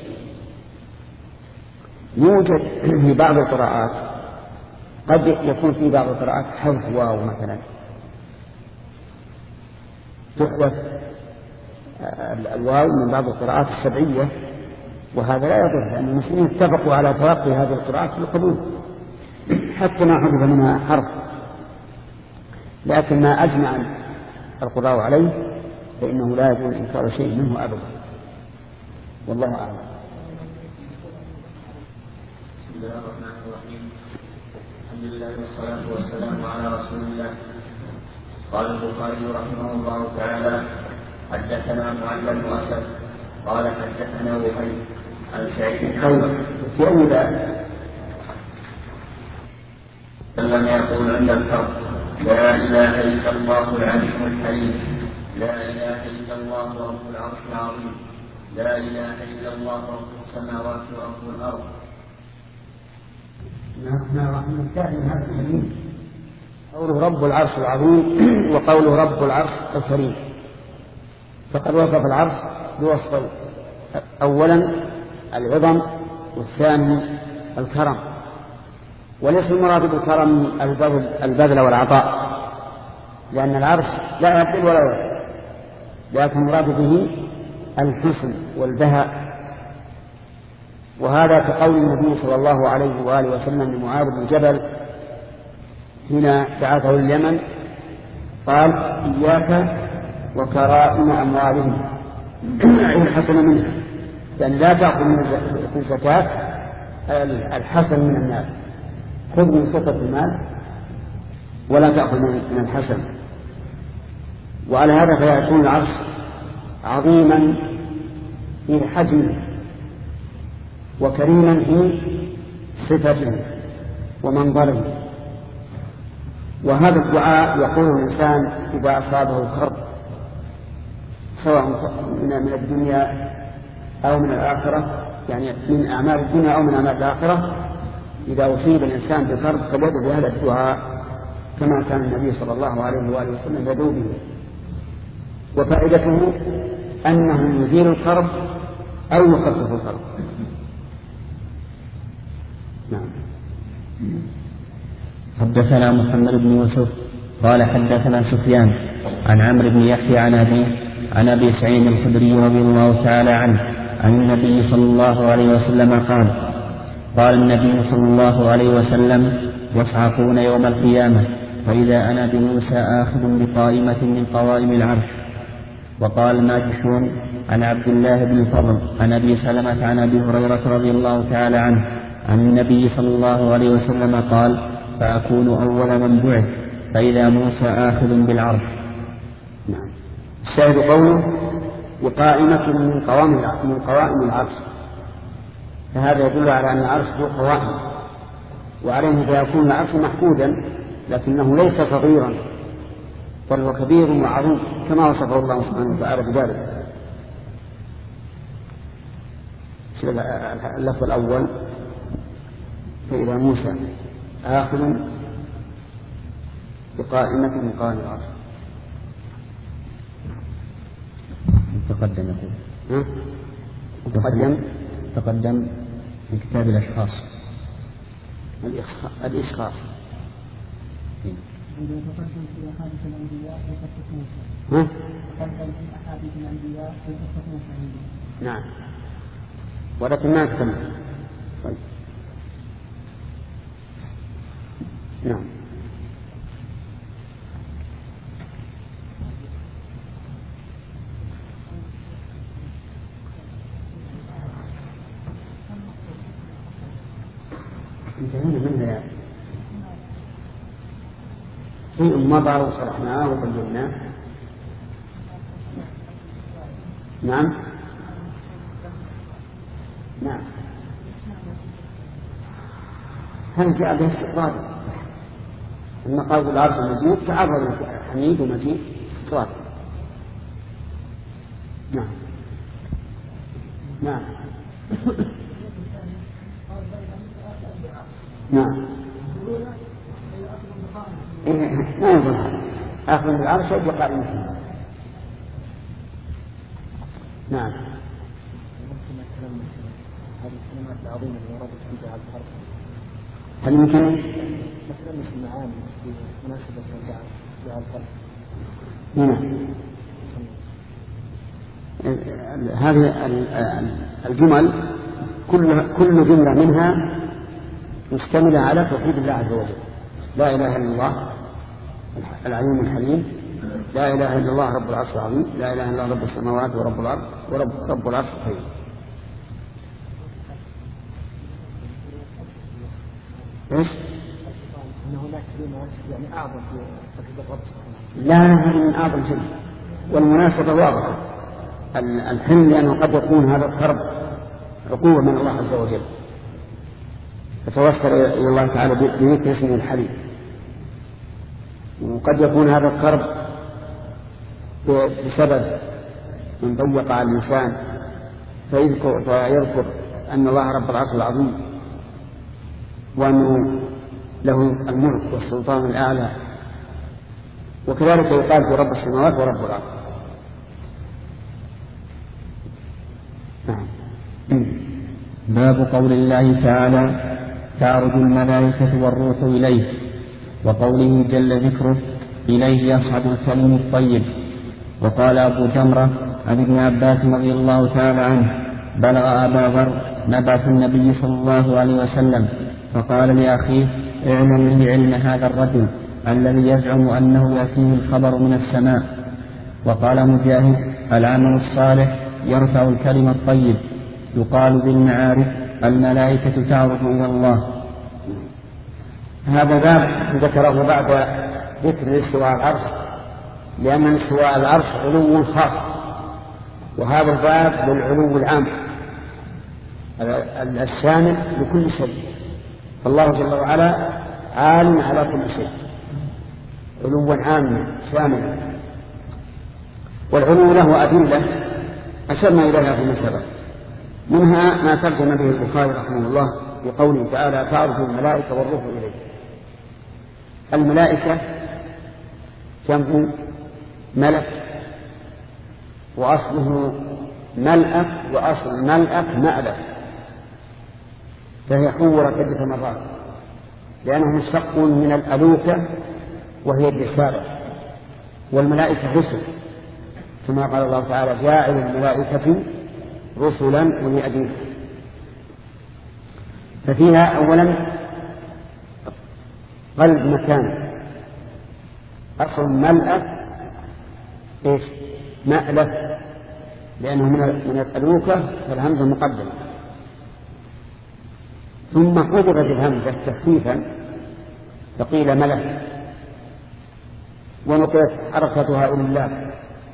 يوجد في بعض القراءات قد يكون في بعض القراءات حذف واو مثلا تحذف الواو من بعض القراءات السبعية، وهذا لا يضر لأن المسلمين اتفقوا على تلقي هذه القراءات بالقبول حتى ما حذف منها حرف. لكن ما أجمع القراء عليه فإنه لا يجوز إنكار شيء منه أبدا، والله أعلم. بسم الله الرحمن الرحيم. الحمد لله والصلاة والسلام على رسول الله. قال البخاري رحمه الله تعالى حدثنا معل بن أسد قال حدثنا وهيب عن سعيد في أي باب لم يقول عند الفرق لا إله إلا الله العليم الحليم، لا إله إلا الله رب العرش العظيم، لا إله إلا الله رب السماوات ورب الأرض. نحن راح ننتهي من هذا الحديث قوله رب العرش العظيم وقوله رب العرش الكريم. فقد وصف العرش بوصفين: أولا العظم، والثاني الكرم. وليس المراد بالكرم البذل والعطاء، لأن العرش لا يبذل ولا يعطي، لكن المراد به الحسن والبهاء. وهذا كقول النبي صلى الله عليه وآله وسلم لمعاذ بن جبل حين بعثه اليمن قال إياك وكرائم أموالهم الحسن منها، لأن لا تأخذ من الزكاة الحسن من المال، خذ من صفة المال ولا تأخذ من الحسن. وعلى هذا فيكون العرش عظيما في حجمه وكريما في صفته ومنظره وهذا الدعاء يقول الإنسان إذا أصابه الكرب سواء من الدنيا أو من الآخرة، يعني من أعمال الدنيا أو من أعمال الآخرة، إذا أصيب الإنسان بكرب فليدعو بهذا الدعاء كما كان النبي صلى الله عليه وآله وسلم يدعو به. وفائدته أنه يزيل الكرب أو يخفف الكرب. نعم. حدثنا محمد بن يوسف قال حدثنا سفيان عن عمرو بن يحيى عن أبيه عن أبي سعيد الخدري رضي الله تعالى عنه عن النبي صلى الله عليه وسلم قال: قال النبي صلى الله عليه وسلم: يصعقون يوم القيامة فإذا أنا بموسى آخذ بقائمة من قوائم العرش. وقال ماجشون عن عبد الله بن الفضل عن أبي سلمة عن أبي هريرة رضي الله تعالى عنه عن النبي صلى الله عليه وسلم قال: فأكون أول من بعث فإذا موسى آخذ بالعرش. نعم. الشاهد قوله بقائمة من قوائم من قوائم العرش، فهذا يدل على أن العرش ذو قوائم، وعليه فيكون العرش محفوظا، لكنه ليس صغيرا بل هو كبير وعظيم كما وصفه الله سبحانه وتعالى بذلك. اللفظ الأول فإذا موسى آخذ بقائمة من قوائم العرش. تقدم يقول تقدم تقدم في كتاب الأشخاص الإشخاص. تقدم في أحاديث الأنبياء وقصة موسى. ها؟ تقدم في أحاديث الأنبياء وقصة موسى. نعم، ولكن ما تكمل. طيب. نعم. انتهينا منها يعني. شيء مضى وشرحناه وبيناه. نعم نعم. هل جاء به استقرار؟ أن قول العرش المجيد تعرض حميد ومجيد استقرار. نعم نعم نعم. ما يقول آخذ بالعرش ويبقى قائمة. نعم. هل يمكن نتلمس المعاني في مناسبة جعل الفرق؟ نعم. هذه الجمل كل كل جملة منها مشتملة على توحيد الله عز وجل. لا إله إلا الله العليم الحليم، لا إله إلا الله رب العرش العظيم، لا إله إلا الله رب السماوات ورب الأرض ورب رب العرش الكريم. إيش؟ أن هناك كلمات يعني أعظم في توحيد الرب سبحانه. لا، هذه من أعظم شيء، والمناسبة واضحة. الحلم لأنه قد يكون هذا الكرب عقوبة من الله عز وجل، فتوسل إلى الله تعالى بذكر اسمه الحليم. وقد يكون هذا الكرب بسبب من ضيق على الإنسان فيذكر, فيذكر أن الله رب العرش العظيم وأنه له الملك والسلطان الأعلى، وكذلك يقال في رب السماوات ورب الأرض. نعم. باب قول الله تعالى: تعرج الملائكة والروح إليه، وقوله جل ذكره: إليه يصعد الكلم الطيب. وقال أبو جمرة عن ابن عباس رضي الله تعالى عنه: بلغ أبا ذر نبأ النبي صلى الله عليه وسلم فقال لأخيه: اعلم لي علم هذا الرجل الذي يزعم أنه يأتيه الخبر من السماء. وقال مجاهد: العمل الصالح يرفع الكلم الطيب. يقال بالمعارف: الملائكة تعرج إلى الله. هذا باب ذكره بعد ذكر استواء العرش، لأن استواء العرش علو خاص، وهذا الباب للعلو العام الشامل لكل شيء. فالله جل وعلا عال على كل شيء، علوا عاما شاملا. والعلو له أدلة أشرنا إليها فيما سبق، منها ما ترجم به البخاري رحمه الله بقوله تعالى تعرج الملائكة والروح إليه. الملائكة جمع ملك، وأصله ملأك، وأصل ملأك مألك، فهي حورت عدة مرات لأنه مشتق من الألوكة وهي الرسالة، والملائكة رسل كما قال الله تعالى جاعل الملائكة رسلا أولي أجنحة. ففيها أولا قلب مكان، أصل ملأك إيش مألف لأنه من الألوكة فالهمزة مقدمة، ثم حذفت الهمزة تخفيفا فقيل ملك، ونقلت حركتها إلى الله،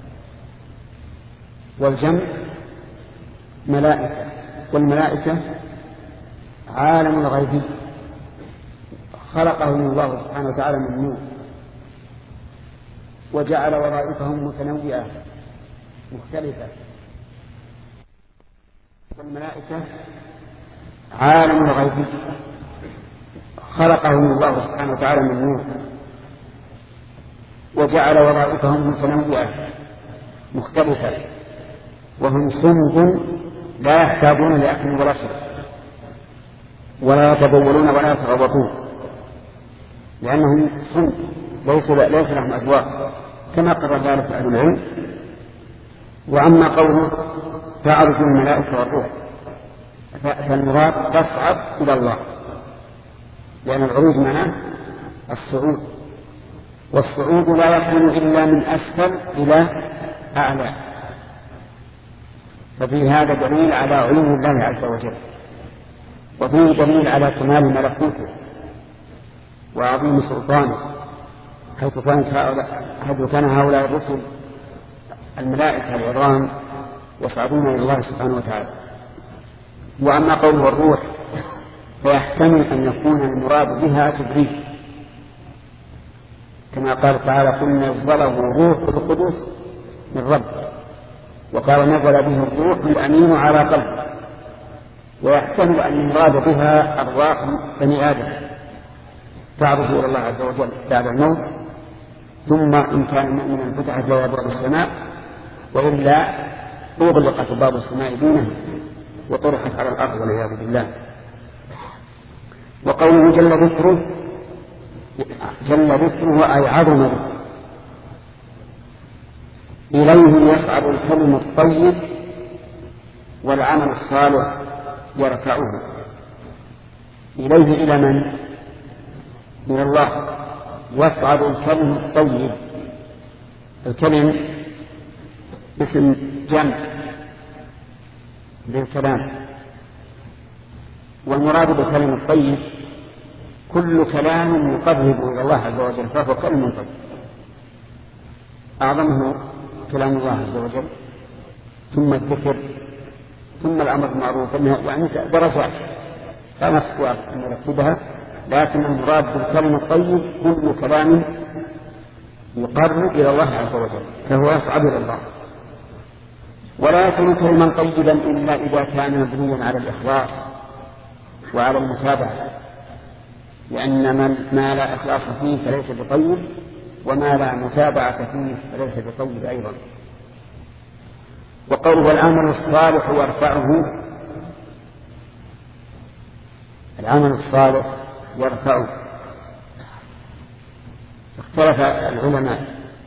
والجمع ملائكة. والملائكة عالم الغيب خلقهم الله سبحانه وتعالى من نور، وجعل وظائفهم متنوعة مختلفة. والملائكة عالم الغيب خلقهم الله سبحانه وتعالى من نور، وجعل وظائفهم متنوعة مختلفة، وهم صمت لا يحتاجون لأكل ولا شرب، ولا يتبولون ولا يتغوطون، لأنهم صمت ليس ليس لهم أزواج كما قرر ذلك أهل العلم. وأما قوله تعرج الملائكة والروح فالمراد تصعد إلى الله، لأن العروج معناه الصعود، والصعود لا يكون إلا من أسفل إلى أعلى. ففي هذا دليل على علو الله عز وجل، وفيه دليل على كمال ملكوته وعظيم سلطانه، حيث كان هؤلاء الرسل الملائكة العظام يصعدون إلى الله سبحانه وتعالى. وأما قوله الروح فيحتمل أن يكون المراد بها جبريل، كما قال تعالى قل نزله روح القدس من رب، وقال نزل به الروح الأمين على قلبه. ويحتمل أن المراد بها أرواح بني آدم تعرج إلى الله عز وجل بعد الموت، ثم إن كان مؤمنا فتحت له أبواب السماء، وإلا أغلقت باب السماء دونه وطرحت على الأرض والعياذ بالله. وقوله جل ذكره جل ذكره أي عظم ذكره. إليه يصعد الكلم الطيب والعمل الصالح يرفعه. إليه إلى من؟ إلى الله. يصعد الكلم الطيب، الكلم اسم جمع للكلام، والمراد بالكلم الطيب كل كلام يقرب إلى الله عز وجل فهو كلم طيب. أعظمه كلام الله عز وجل، ثم الذكر، ثم الأمر بالمعروف، يعني درجات لا نستطيع أن نرتبها، لكن المراد بالكلم الطيب كل كلام يقرب إلى الله عز وجل فهو يصعد إلى الله. ولا يكون كلما طيبا إلا إذا كان مبنيا على الإخلاص وعلى المتابعة، لأن ما لا إخلاص فيه فليس بطيب، وما لا متابعة فيه فليس بطيب أيضا. وقوله العمل الصالح يرفعه، العمل الصالح يرفعه. اختلف العلماء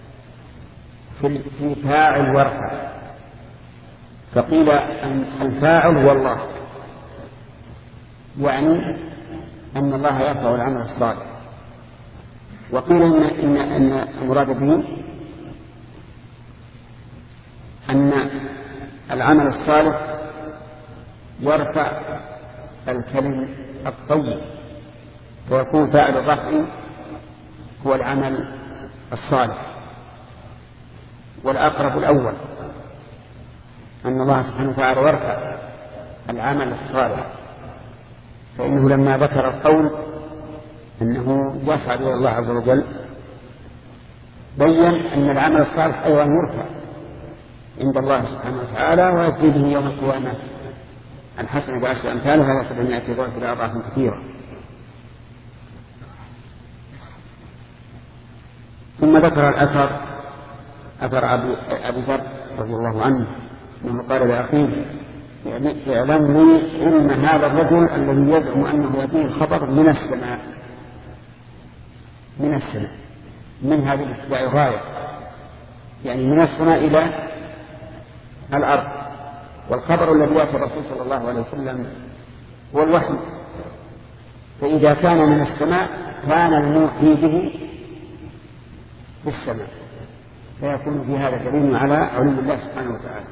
في فاعل وارفع، فقيل أن الفاعل هو الله، يعني أن الله يرفع العمل الصالح. وقيل إن, إن, إن المراد به أن العمل الصالح يرفع الكلم الطيب، فيكون فاعل الرفع هو العمل الصالح. والأقرب الأول أن الله سبحانه وتعالى يرفع العمل الصالح، فإنه لما ذكر القول أنه يصعد إلى الله عز وجل بين أن العمل الصالح أيضا يرفع عند الله سبحانه وتعالى ويجزي به يوم القيامة الحسنة بعشر أمثالها وسبعمائة ضعف إلى أضعاف كثيرة. ثم ذكر الأثر أثر أبي ذر رضي الله عنه أنه قال لأخيه اعلمني إن هذا الرجل الذي يزعم أنه يأتيه الخبر من السماء من السماء من هذه الاتباع غاية، يعني من السماء إلى الأرض، والخبر الذي يأتي الرسول صلى الله عليه وسلم هو الوحي، فإذا كان من السماء كان الموحي به في السماء، فيكون في هذا دليل على علم الله سبحانه وتعالى.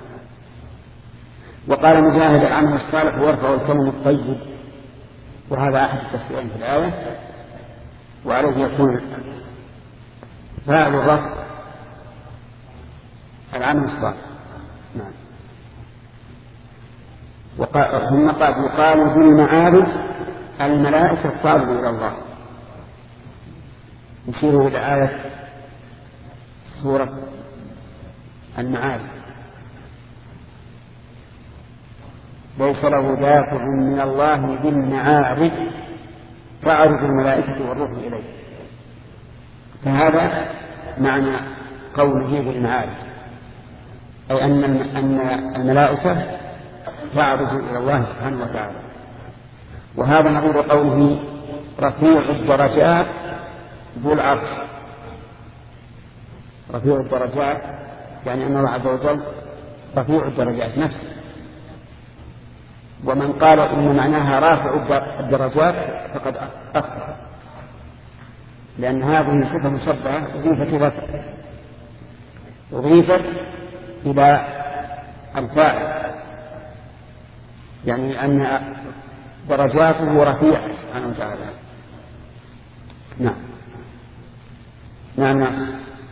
وقال مجاهد العمل الصالح ويرفع الكلم الطيب، وهذا أحد التفسيرين في الآية، وعليه يكون فاعل الرفع العمل الصالح. نعم. ثم قال يقال بالمعارج الملائكة الصالحة إلى الله، يشير إلى آية سورة المعارج ليس له دافع من الله بالمعارج تعرج الملائكة والروح إليه، فهذا معنى قوله بالمعارج، أي أن أن الملائكة تعرج إلى الله سبحانه وتعالى. وهذا نظير قوله رفيع الدرجات ذو العرش، رفيع الدرجات يعني أن الله عز وجل رفيع الدرجات نفسه. ومن قال إن معناها رافع الدرجات فقد أخطأ، لأن هذه صفة مشبهة أضيفت إلى أضيفت إلى الفاعل، يعني أن درجاته رفيعة سبحانه وتعالى. نعم نعم نعم.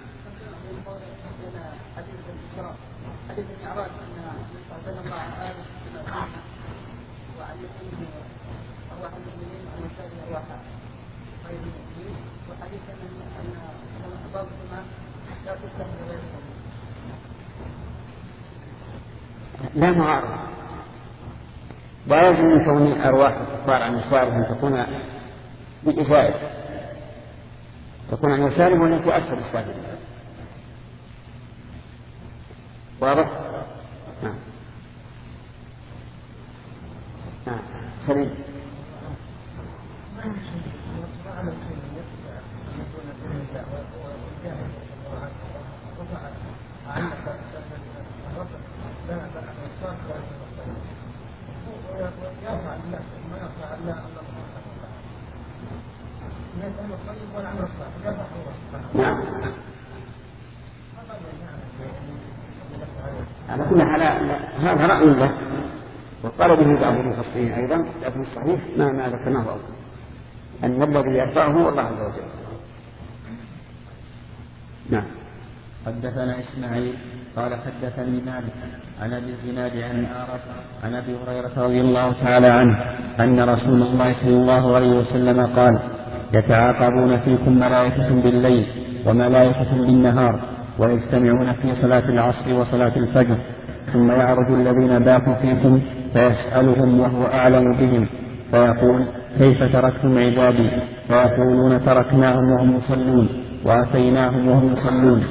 لا معارضة، لا يجب من كون أرواح الكفار عن يسارهم تكون بإزائر، تكون عن يسارهم ولا في أسفل السافل. واضح؟ نعم نعم. سليم. نعم. على كل حال هذا رأي له وقال به بعض المفسرين أيضا، لكن الصحيح ما ما ذكرناه أولا أن الذي يرفعه هو الله عز وجل. نعم. حدثنا إسماعيل قال حدثني مالك عن أبي الزناد عن الأعرج عن أبي هريرة رضي الله تعالى عنه أن رسول الله صلى الله عليه وسلم قال يتعاقبون فيكم ملائكة بالليل وملائكة بالنهار ويجتمعون في صلاة العصر وصلاة الفجر، ثم يعرج الذين باتوا فيكم فيسألهم وهو أعلم بهم فيقول كيف تركتم عبادي؟ فيقولون تركناهم وهم يصلون وأتيناهم وهم يصلون.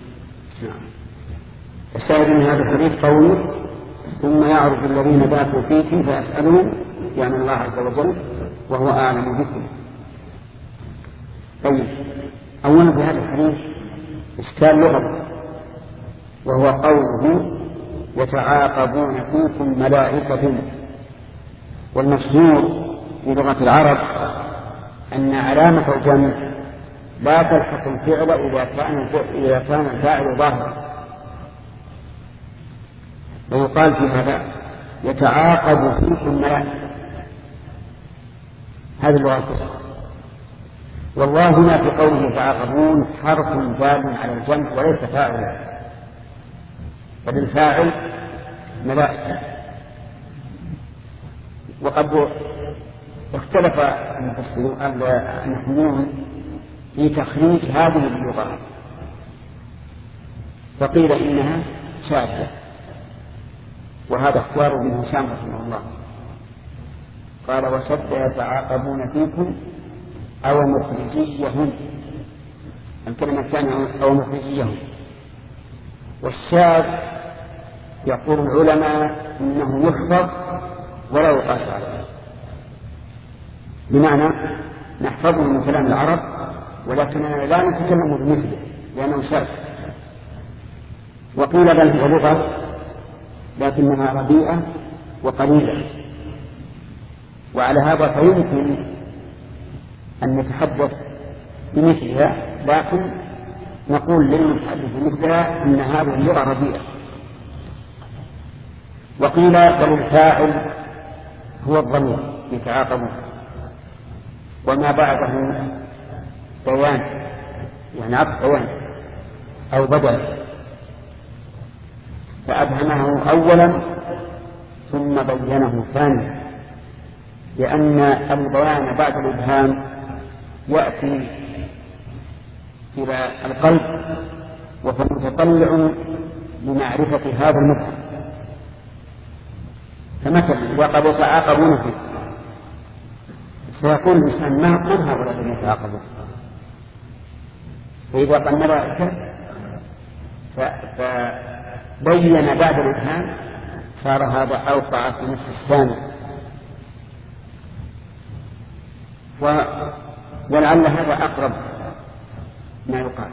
الشاهد من هذا الحديث قوله ثم يعرج الذين باتوا فيكم فيسألهم، يعني الله عز وجل وهو أعلم بكم. طيب، أولا في هذا الحديث إشكال لغوي، وهو قوله يتعاقبون فيكم ملائكة، والمشهور في لغة العرب أن علامة الجمع لا تلحق الفعل إذا كان إذا كان الفاعل ظاهرا، ويقال في هذا يتعاقب فيكم ملائكة، هذه اللغة الفصحى. والله هنا في قوله يتعاقبون حرف دال على الجمع وليس فاعلا، بل الفاعل ملائكة. وقد اختلف المفسرون النحويون في تخريج هذه اللغة، فقيل إنها شاذة، وهذا اختيار ابن هشام رحمه الله. قال وشد يتعاقبون فيكم أو مخرجيهم، الكلمة الثانية أو مخرجيهم. والشاذ يقول العلماء إنه يحفظ ولا يقاس عليه، بمعنى نحفظه من كلام العرب ولكننا لا نتكلم بمثله لأنه شاذ. وقيل بل هو لغة لكنها رديئة وقليلة، وعلى هذا فيمكن أن نتحدث بمثلها، لكن نقول للمتحدث بمثلها أن هذه اللغة رديئة. وقيل بل الفاعل هو الضمير يتعاقبون، وما بعده بيان يعني عطف بيان أو بدل، فأبهمه أولا ثم بينه ثانيا، لأن البيان بعد الإبهام يأتي إلى القلب وهو متطلع لمعرفة هذا المبهم. فمثلا وقد يتعاقبون فيه، سيكون الإنسان ما من هؤلاء الذين يتعاقبون، فإذا قال ملائكة فبين بعد الإبهام صار هذا أوقع في نفس الثاني. ولعل هذا أقرب ما يقال،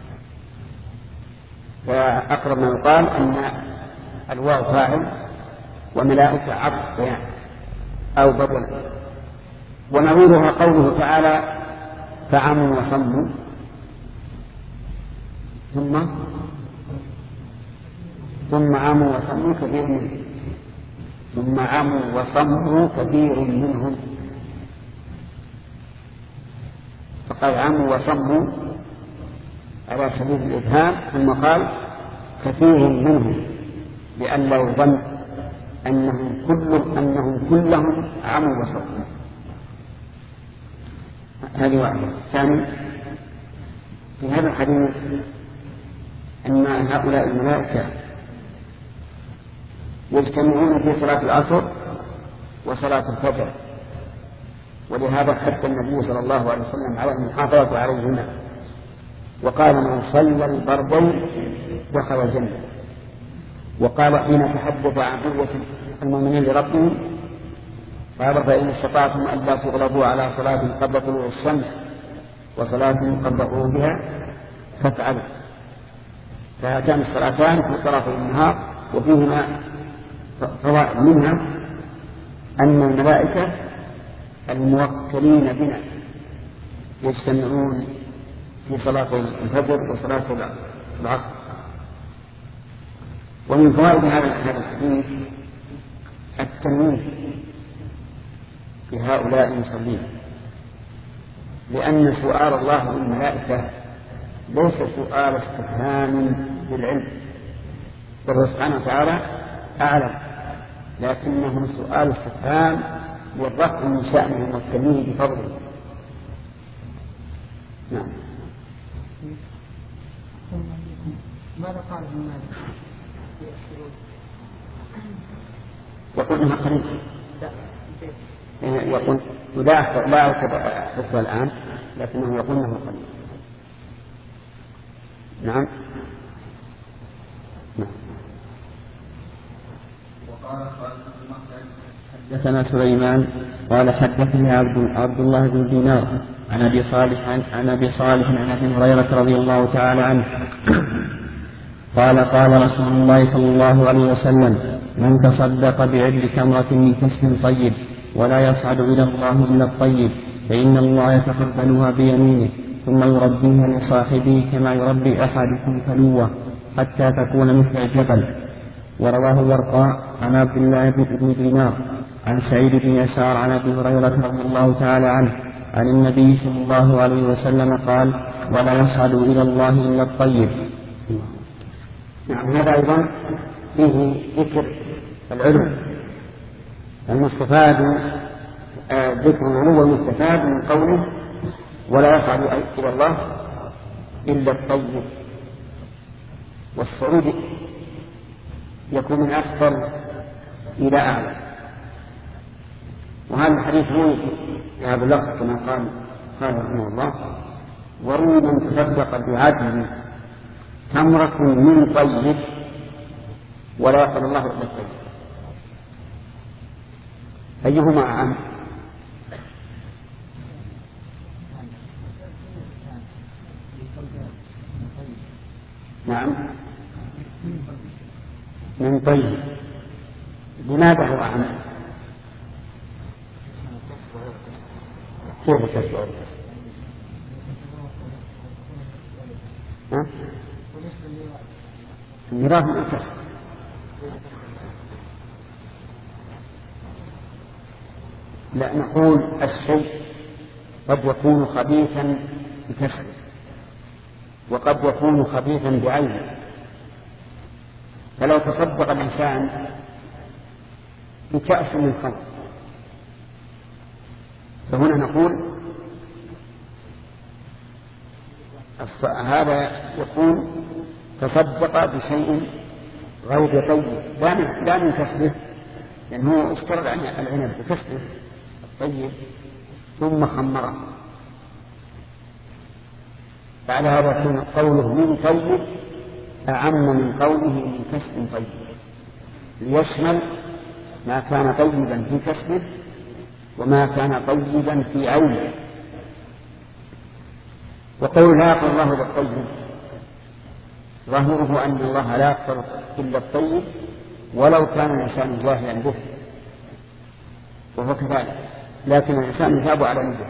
وأقرب ما يقال أن الواو فاعل وملائكة عطف بيان أو بدل. ونظيرها قوله تعالى فعموا وصموا ثم ثم عموا وصموا كثير منهم ثم عموا وصموا كثير منهم فقال عموا وصموا على سبيل الإبهام، ثم قال كثير منهم لئلا يظن أنهم كلهم أنهم كلهم عموا وصموا. هذه واحدة. ثاني في هذا الحديث أن هؤلاء الملائكة يجتمعون في صلاة العصر وصلاة الفجر، ولهذا حث النبي صلى الله عليه وسلم على المحافظة عليهما، وقال من صلى البردين دخل الجنة. وقال حين تحدث عن قوة المؤمنين لربهم قال فإن استطعتم أن لا تغلبوا على صلاة قبل طلوع الشمس وصلاة قبل غروبها فافعلوا. فهاتان الصلاتان في طرف النهار وفيهما فوائد، منها أن الملائكة الموكلين بنا يجتمعون في صلاة الفجر وصلاة العصر. ومن فوائد هذا الحديث التنويه في هؤلاء المصلين، لأن سؤال الله للملائكة ليس سؤال استفهام للعلم، بل سبحانه وتعالى أعلم، لكنه سؤال استفهام للرفع من شأنهم والتنويه بفضله. نعم. ماذا قال ابن مالك؟ يقول انها قريب، يقول لا لا أحدثها الآن، لكنه يقول انه قريب. نعم. نعم. وقال حدثنا سليمان قال حدثني عبد, عبد الله بن دينار عن ابي صالح عن, عن ابي صالح عن ابي هريره رضي الله تعالى عنه قال قال رسول الله صلى الله عليه وسلم من تصدق بعدل تمرة من كسب طيب ولا يصعد إلى الله إلا الطيب فإن الله يتقبلها بيمينه ثم يربيها لصاحبه كما يربي أحدكم فلوة حتى تكون مثل الجبل. ورواه الورقاء عن عبد الله بن دينار عن سعيد بن يسار عن ابي هريره رضي الله تعالى عنه عن النبي صلى الله عليه وسلم قال ولا يصعد الى الله الا الطيب. نعم. هذا ايضا فيه ذكر العلو المستفاد، ذكر العلو المستفاد من قوله ولا يصعد الى الله الا الطيب، والصعود يكون من أسفل إلى أعلى. وهذا الحديث روي في هذا اللفظ كما قال قال رحمه الله: وروي من تصدق بعدل تمرة من طيب ولا يقبل الله إلا الطيب. أيهما أعم؟ نعم من طيب. لماذا هو أعم؟ كيف الكسب أو الكسب؟ ها؟ الميراث من الكسب. لا، نقول الشيء قد يكون خبيثا بكسبه وقد يكون خبيثا بعينه. فلو تصدق الإنسان بكأس من خمر فهنا نقول هذا يكون تصدق بشيء غير طيب لا من كسبه، لأنه اشترط العنب بكسبه الطيب ثم خمره. فعلى هذا يكون قوله من طيب أعم من قوله من كسب طيب، ليشمل ما كان طيبا في كسبه وما كان طيبا في عينه. وقول لا يقبل الله إلا الطيب ظاهره أن الله لا يقبل إلا الطيب ولو كان الإنسان جاهلا به، وهو كذلك، لكن الإنسان يثاب على نيته.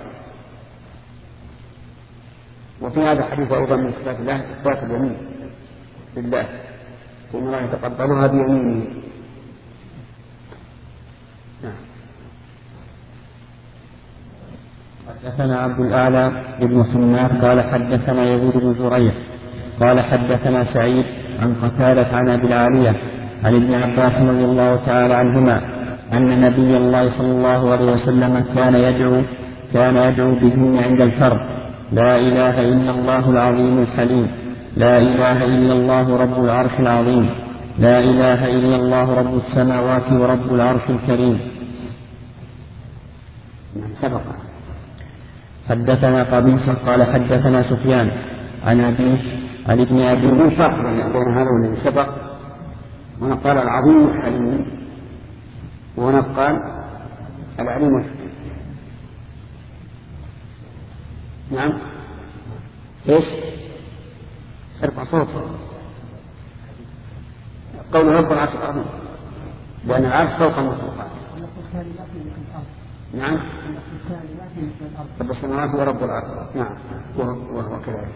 وفي هذا الحديث أيضا من صفات الله إثبات اليمين لله، وإن الله يتقبلها بيمينه. نعم. حدثنا عبد الأعلى بن حماد قال حدثنا يزيد بن زريع قال حدثنا سعيد عن قتادة عن أبي العالية عن ابن عباس رضي الله تعالى عنهما أن نبي الله صلى الله عليه وسلم كان يدعو كان يدعو بهن عند الفرد: لا إله إلا الله العظيم الحليم، لا إله إلا الله رب العرش العظيم، لا إله إلا الله رب السماوات ورب العرش الكريم. سبق. حدثنا قبيصة قال حدثنا سفيان عن أبيه عن ابن أبي من فرق بين هذا والذي سبق. هنا قال العظيم الحليم وهنا قال العليم الحكيم. نعم. ايش؟ ارفع صوته. قول رب العرش العظيم، لأن العرش فوق المخلوقات. نعم. رب السماوات ورب الأرض. نعم. وهو كذلك.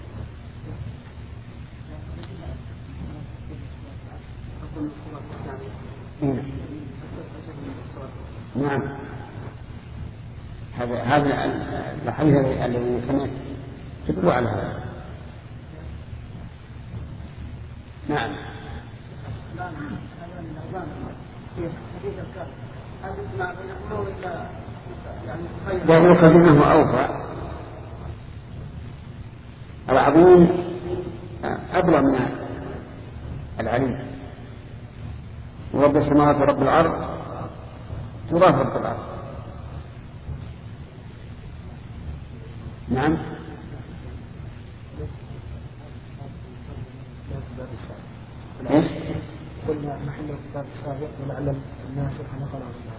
نعم. هذا هذا الحديث الذي سمعت تدل على هذا. نعم. لا يؤخذ منه أوفى. العظيم أبلغ من العليم، ورب السماوات ورب الأرض تضاف رب الأرض. نعم. ايش؟ قلنا محل الكتاب السابق ولعل الناس نقرأ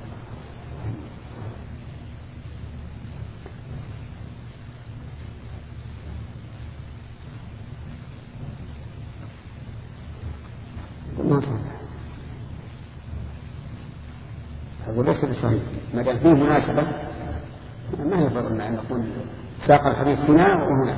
ما صح. أقول ليس بصحيح، ما دام فيه مناسبة ما يفضل أن نقول ساق الحديث هنا وهنا.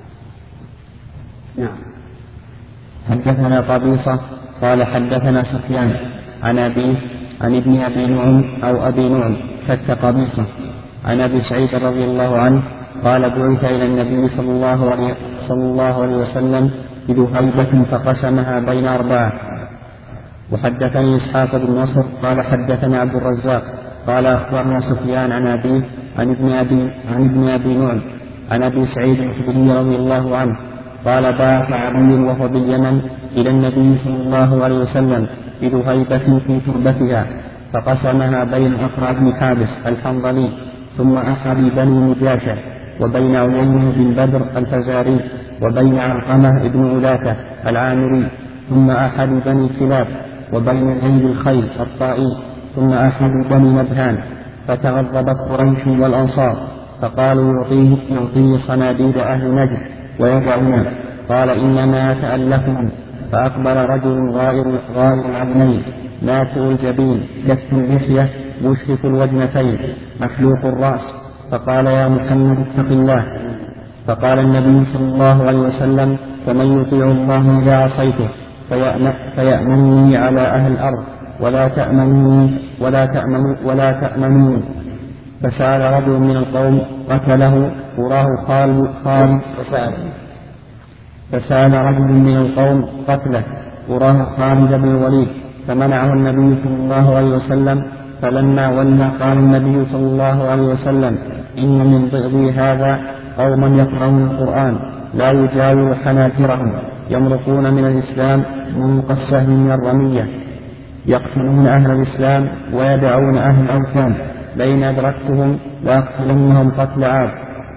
نعم. حدثنا قبيصة قال حدثنا سفيان عن أبيه عن ابن أبي نعم أو أبي نعم شك قبيصة عن أبي سعيد رضي الله عنه قال: بعث إلى النبي صلى الله عليه, صلى الله عليه وسلم بذهيبة فقسمها بين أربعة. وحدثني إسحاق بن نصر قال حدثنا عبد الرزاق قال أخبرنا سفيان عن أبيه عن ابن أبي عن ابن أبي نعم عن أبي سعيد الخدري رضي الله عنه قال: بعث علي وهو باليمن إلى النبي صلى الله عليه وسلم بذهيبة في تربتها فقسمها بين أقرع بن حابس الحنظلي ثم أحد بني نجاشة وبين عيينة بن بدر الفزاري وبين علقمة بن علاثة العامري ثم أحد بني كلاب وبين زيد الخيل الطائي ثم أحد بني نبهان. فتغضبت قريش والأنصار فقالوا يعطيه, يعطيه صناديد أهل نجد ويدعونه. قال إنما تألفهم. فأقبل رجل غائر غائر العينين ناتئ الجبين كف اللحية مشرف الوجنتين مخلوق الرأس فقال يا محمد اتق الله. فقال النبي صلى الله عليه وسلم فمن يطيع الله إذا عصيته فيأمنني على أهل الأرض ولا تأمنوني ولا تأمنوا ولا تأمنوني. فسأل رجل من القوم قتله وراه خالد خالد فسأل فسأل رجل من القوم قتله وراه خالد بن الوليد فمنعه النبي صلى الله عليه وسلم. فلما ولى قال النبي صلى الله عليه وسلم إن من ضئضي هذا قوما يقرؤون القرآن لا يجاور حناجرهم يمرقون من الإسلام منق السهم من الرمية يقتلون أهل الإسلام ويدعون أهل الأوثان لئن أدركتهم لأقتلنهم قتل عاد.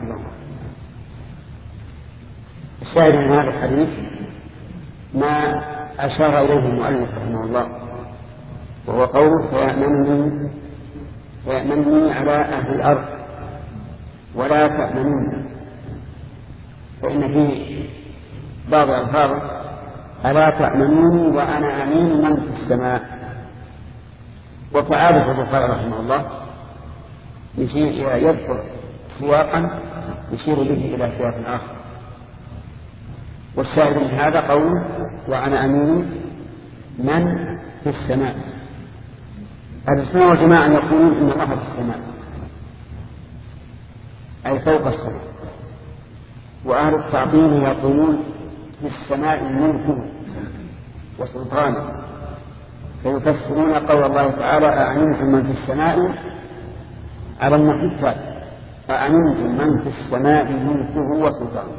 الشاهد من هذا الحديث ما أشار إليه المؤلف رحمه الله وهو قوله فيأمنني فيأمنني على أهل الأرض ولا تأمنون. فإن في بعض الألفاظ ألا تأمنوني وأنا أمين من في السماء. وفعاله البخاري رحمه الله يذكر سياقا يشير به إلى سياق آخر. والشاهد من هذا قول وأنا أمين من في السماء. أهل السنة والجماعة يقولون إن الله في السماء أي فوق السماء. وأهل التعظيم يقولون في السماء ملكه وسلطانه فيفسرون قول الله تعالى أأمنتم من في السماء على النحو أأمنتم من في السماء ملكه وسلطانه.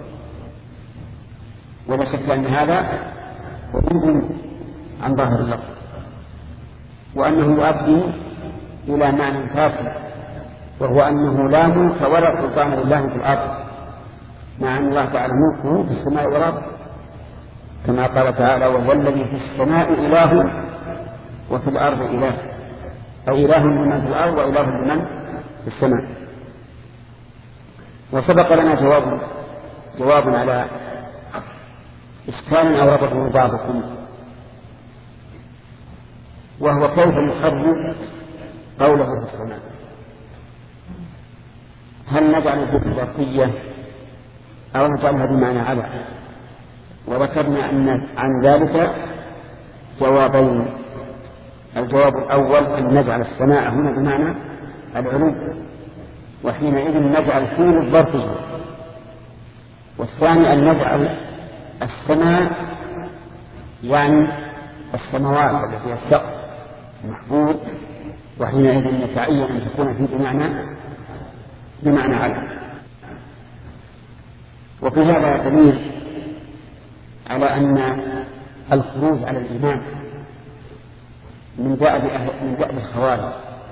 ولا شك أن هذا خروج عن ظاهر اللفظ وأنه يؤدي إلى معنى فاسد وهو أنه لا ملك ولا سلطان لله في الأرض مع أن الله تعالى ملكه في السماء والأرض كما قال تعالى وهو الذي في السماء إله وفي الأرض إله أو إله لمن في الأرض وإله لمن في السماء. وسبق لنا جواب جواب على إشكال أورده بعضكم وهو كيف يحرف قوله في السماء. هل نجعل الذكر ذاتية أو نجعلها بمعنى على؟ وذكرنا أن عن ذلك جوابين. الجواب الأول أن نجعل السماء هنا بمعنى العلو وحينئذ نجعل فيه الظرفية. والثاني أن نجعل السماء يعني السماوات التي هي السقف محفوظ وحينئذ يتعين أن تكون فيه بمعنى بمعنى على. وفي هذا دليل على أن الخروج على الإمام من دأب من دأب الخوارج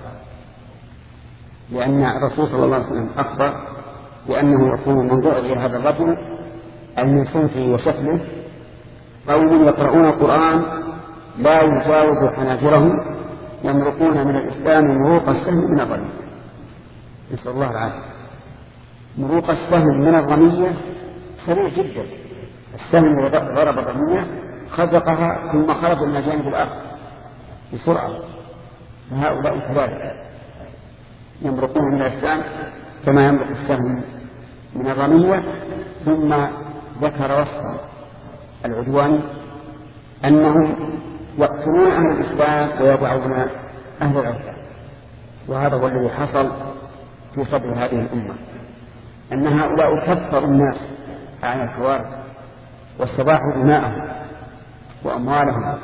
لأن الرسول صلى الله عليه وسلم أخبر بأنه يكون منظور إلى هذا الرجل من صنفه وشكله قوم يقرؤون القرآن لا يجاوز حناجرهم يمرقون من الإسلام مروق السهم من الرمية. نسأل الله العافية. مروق السهم من الرمية سريع جدا. السهم ضرب الرمية خزقها ثم خرج من جانب الآخر بسرعة. فهؤلاء كذلك يمرقون من الإسلام كما يمرق السهم من الرمية. ثم ذكر وصف العدوان أنهم يقتلون أهل الإسلام ويضعون أهل العدوان. وهذا هو الذي حصل في صدر هذه الأمة أن هؤلاء كفروا الناس عن الحوارث واستباحوا دماءهم وأموالهم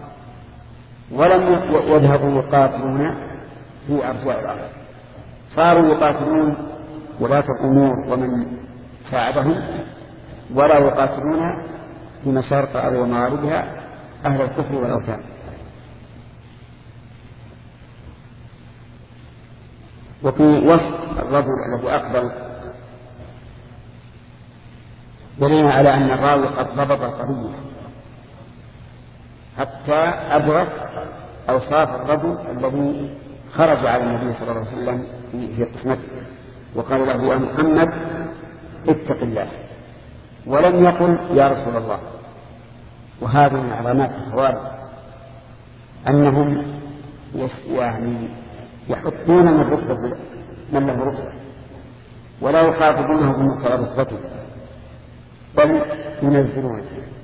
ولم يذهبوا يقاتلون في أرجاء الأرض. صاروا يقاتلون ولاة الأمور ومن ساعدهم ولا يقاتلون في مشارق الأرض ومغاربها أهل الكفر والأوثان. وفي وصف الرجل الذي أقبل دليل على أن الراوي قد ضبط القضية حتى أدرك أوصاف الرجل الذي خرج على النبي صلى الله عليه وسلم في قسمته وقال له: يا محمد اتق الله، ولم يقل يا رسول الله. وهذه من علامات الخوارج أنهم يعني يحطون من رتبة من له رتبة ولا يخاطبونه بمقتضى رتبته بل ينزلونه.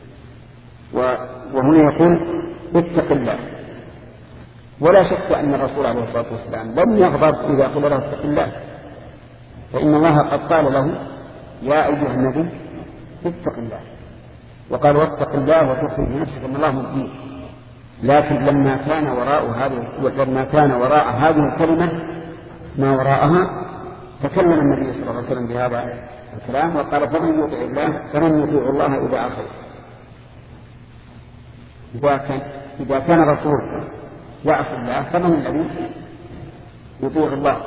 وهنا يقول اتق الله، ولا شك أن الرسول عليه الصلاة والسلام لم يغضب إذا قل له اتق الله، فإن الله قد قال له: يا أيها النبي اتق الله، وقال: واتق الله وتخفي في نفسك أن الله مبين. لكن لما كان وراء هذه لما كان وراء هذه الكلمة ما وراءها تكلم النبي صلى الله عليه وسلم بهذا الكلام وقال: فمن يطع الله فمن يطيع الله إذا عصى. إذا كان إذا كان الرسول يعصي الله فمن الذي يطيع الله؟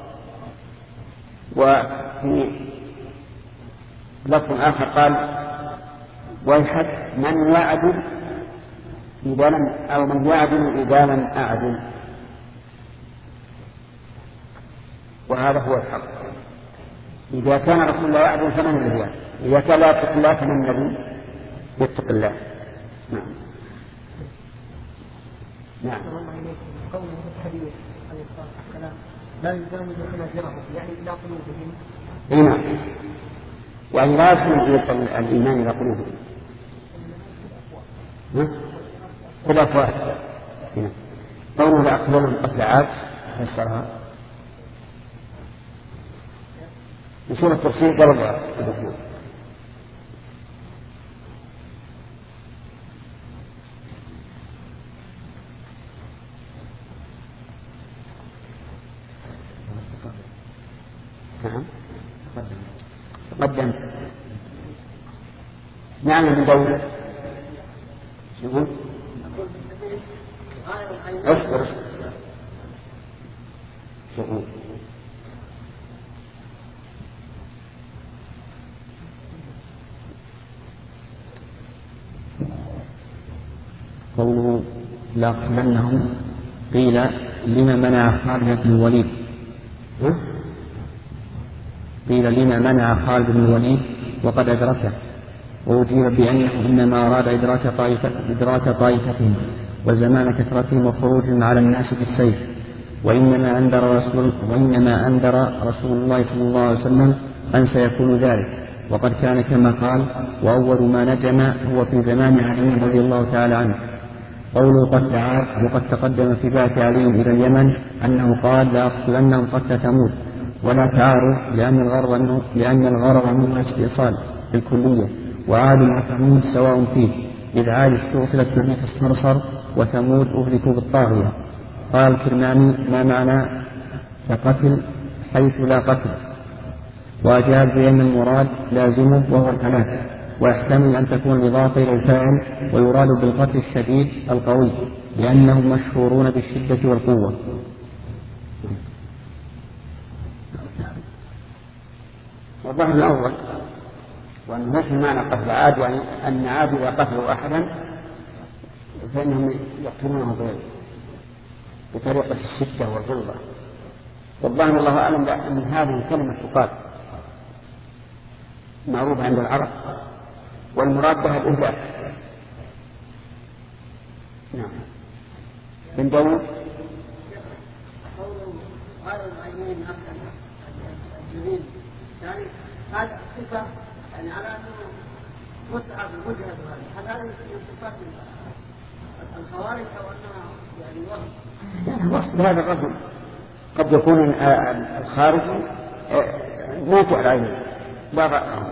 وفي لفظ آخر قال: ويحك من يعدل إذا لم أو من يعدل إذا لم أعدل. وهذا هو الحق. إذا كان رسول الله يعدل فمن الذي يعدل؟ إذا كان لا يتق الله فمن الذي يتق الله؟ نعم. نعم. قوله في الحديث عليه الصلاة والسلام: لا يزامل خنازيرهم، يعني إلى قلوبهم. اي نعم، يعني لا يدخل الإيمان إلى قلوبهم خلافات. قوله لأقبلهم قتلعات فسرها بسورة التفسير قبل الدخول. نعم تقدم نعم من دولة شوفوا اصبر شوفوا قوله لأقبلنهم قيل لما منع خالد بن الوليد قيل لما منع خالد بن الوليد وقد أدركه، وأجيب بأنه إنما أراد إدراك طائفة إدراك طائفتهم وزمان كثرتهم وخروجهم على الناس بالسيف، وإنما أنذر رسول وإنما أنذر رسول الله صلى الله عليه وسلم أن سيكون ذلك، وقد كان كما قال: وأول ما نجم هو في زمان علي رضي الله تعالى عنه. قوله قد تعاد وقد تقدم في بعث علي إلى اليمن أنه قال: لأقتلنهم قتل ثمود، ولا تعارض لأن الغرض لأن الغرض منه الاستئصال بالكلية، وعاد وثمود سواء فيه، إذ عاد استغفلت بريح الصرصر وثمود أهلكوا بالطاغية. قال الكرماني: ما معنى كقتل حيث لا قتل؟ وأجاب بأن المراد لازمه وهو الهلاك، ويحتمل أن تكون الإضافة إلى الفاعل ويراد بالقتل الشديد القوي لأنهم مشهورون بالشدة والقوة. والظاهر الأول وأن ليس معنى قتل عاد يعني أن عاد إذا قتلوا أحدا فإنهم يقتلونه بطريقة الشدة والغلظة. والظاهر الله أعلم أن هذه الكلمة تقال معروفة عند العرب والمراد بها الإهلاك. نعم. بن داود يعني هذا صفة يعني على أنه متعب وجهة هذا هذا صفات الخوارج أو أنها يعني وصف يعني وصف هذا الرجل قد يكون الخارج موت على عينه لا رأى.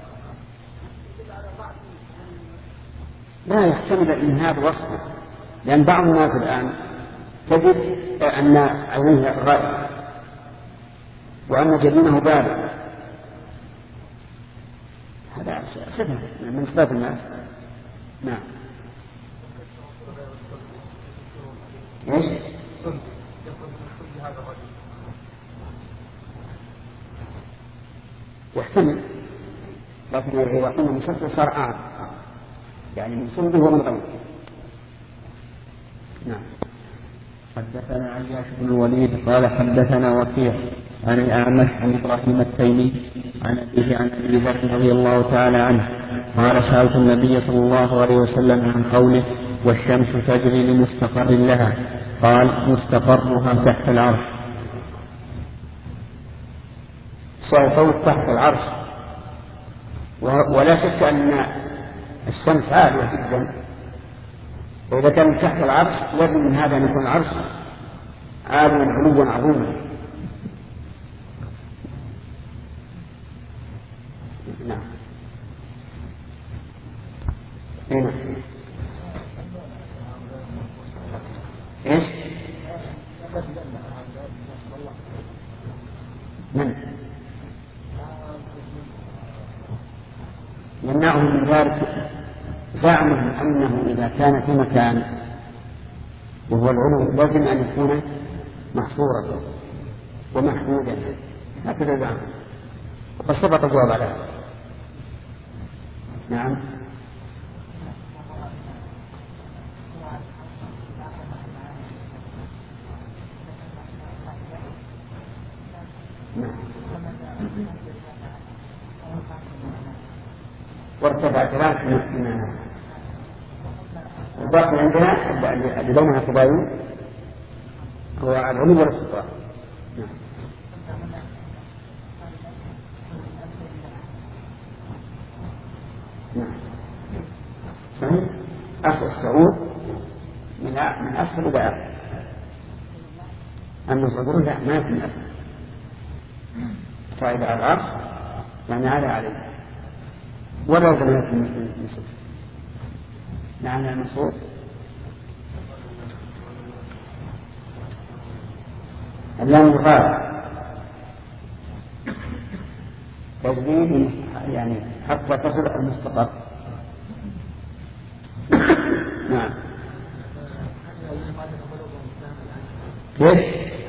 لا يحتمل أن هذا وصفه، لأن بعض الناس الآن تجد أن عينيه غائب وأن جبينه بارد، هذا صفة من صفات الناس نعم. ايش؟ يحتمل، لكن إذا قلنا من شرطه صار عام، يعني من صلبه ومن غيره. نعم. حدثنا عياش بن الوليد قال حدثنا وكيع عن الأعمش عن إبراهيم التيمي عن أبيه عن أبي ذر رضي الله تعالى عنه قال سألت النبي صلى الله عليه وسلم عن قوله والشمس تجري لمستقر لها، قال مستقرها تحت العرش. صار تحت العرش، ولا شك أن الشمس عالية جدا، وإذا كان تحت العرش لازم من هذا أن يكون العرش عاليا علوا عظيما. نعم. هنا ايش؟ من يمنعهم من ذلك؟ زعمهم أنه إذا كان في مكان وهو العلو لازم أن يكون محصورا ومحدودا، هكذا زعمهم، وقد سبق الجواب على هذا. نعم. وارتفع ثلاث من الباقي عندنا اللي بينها تباين هو العلو والاستقرار. نعم. صحيح. أصل الصعود من من أسفل إلى أعلى، أما الصعود لا ما يكون من أسفل. صعد على العرش يعني على عليه ولا يمكن أن يصف. نعم يا منصور. اللام يقال تجديد يعني حتى تصل المستقر. نعم. كيف؟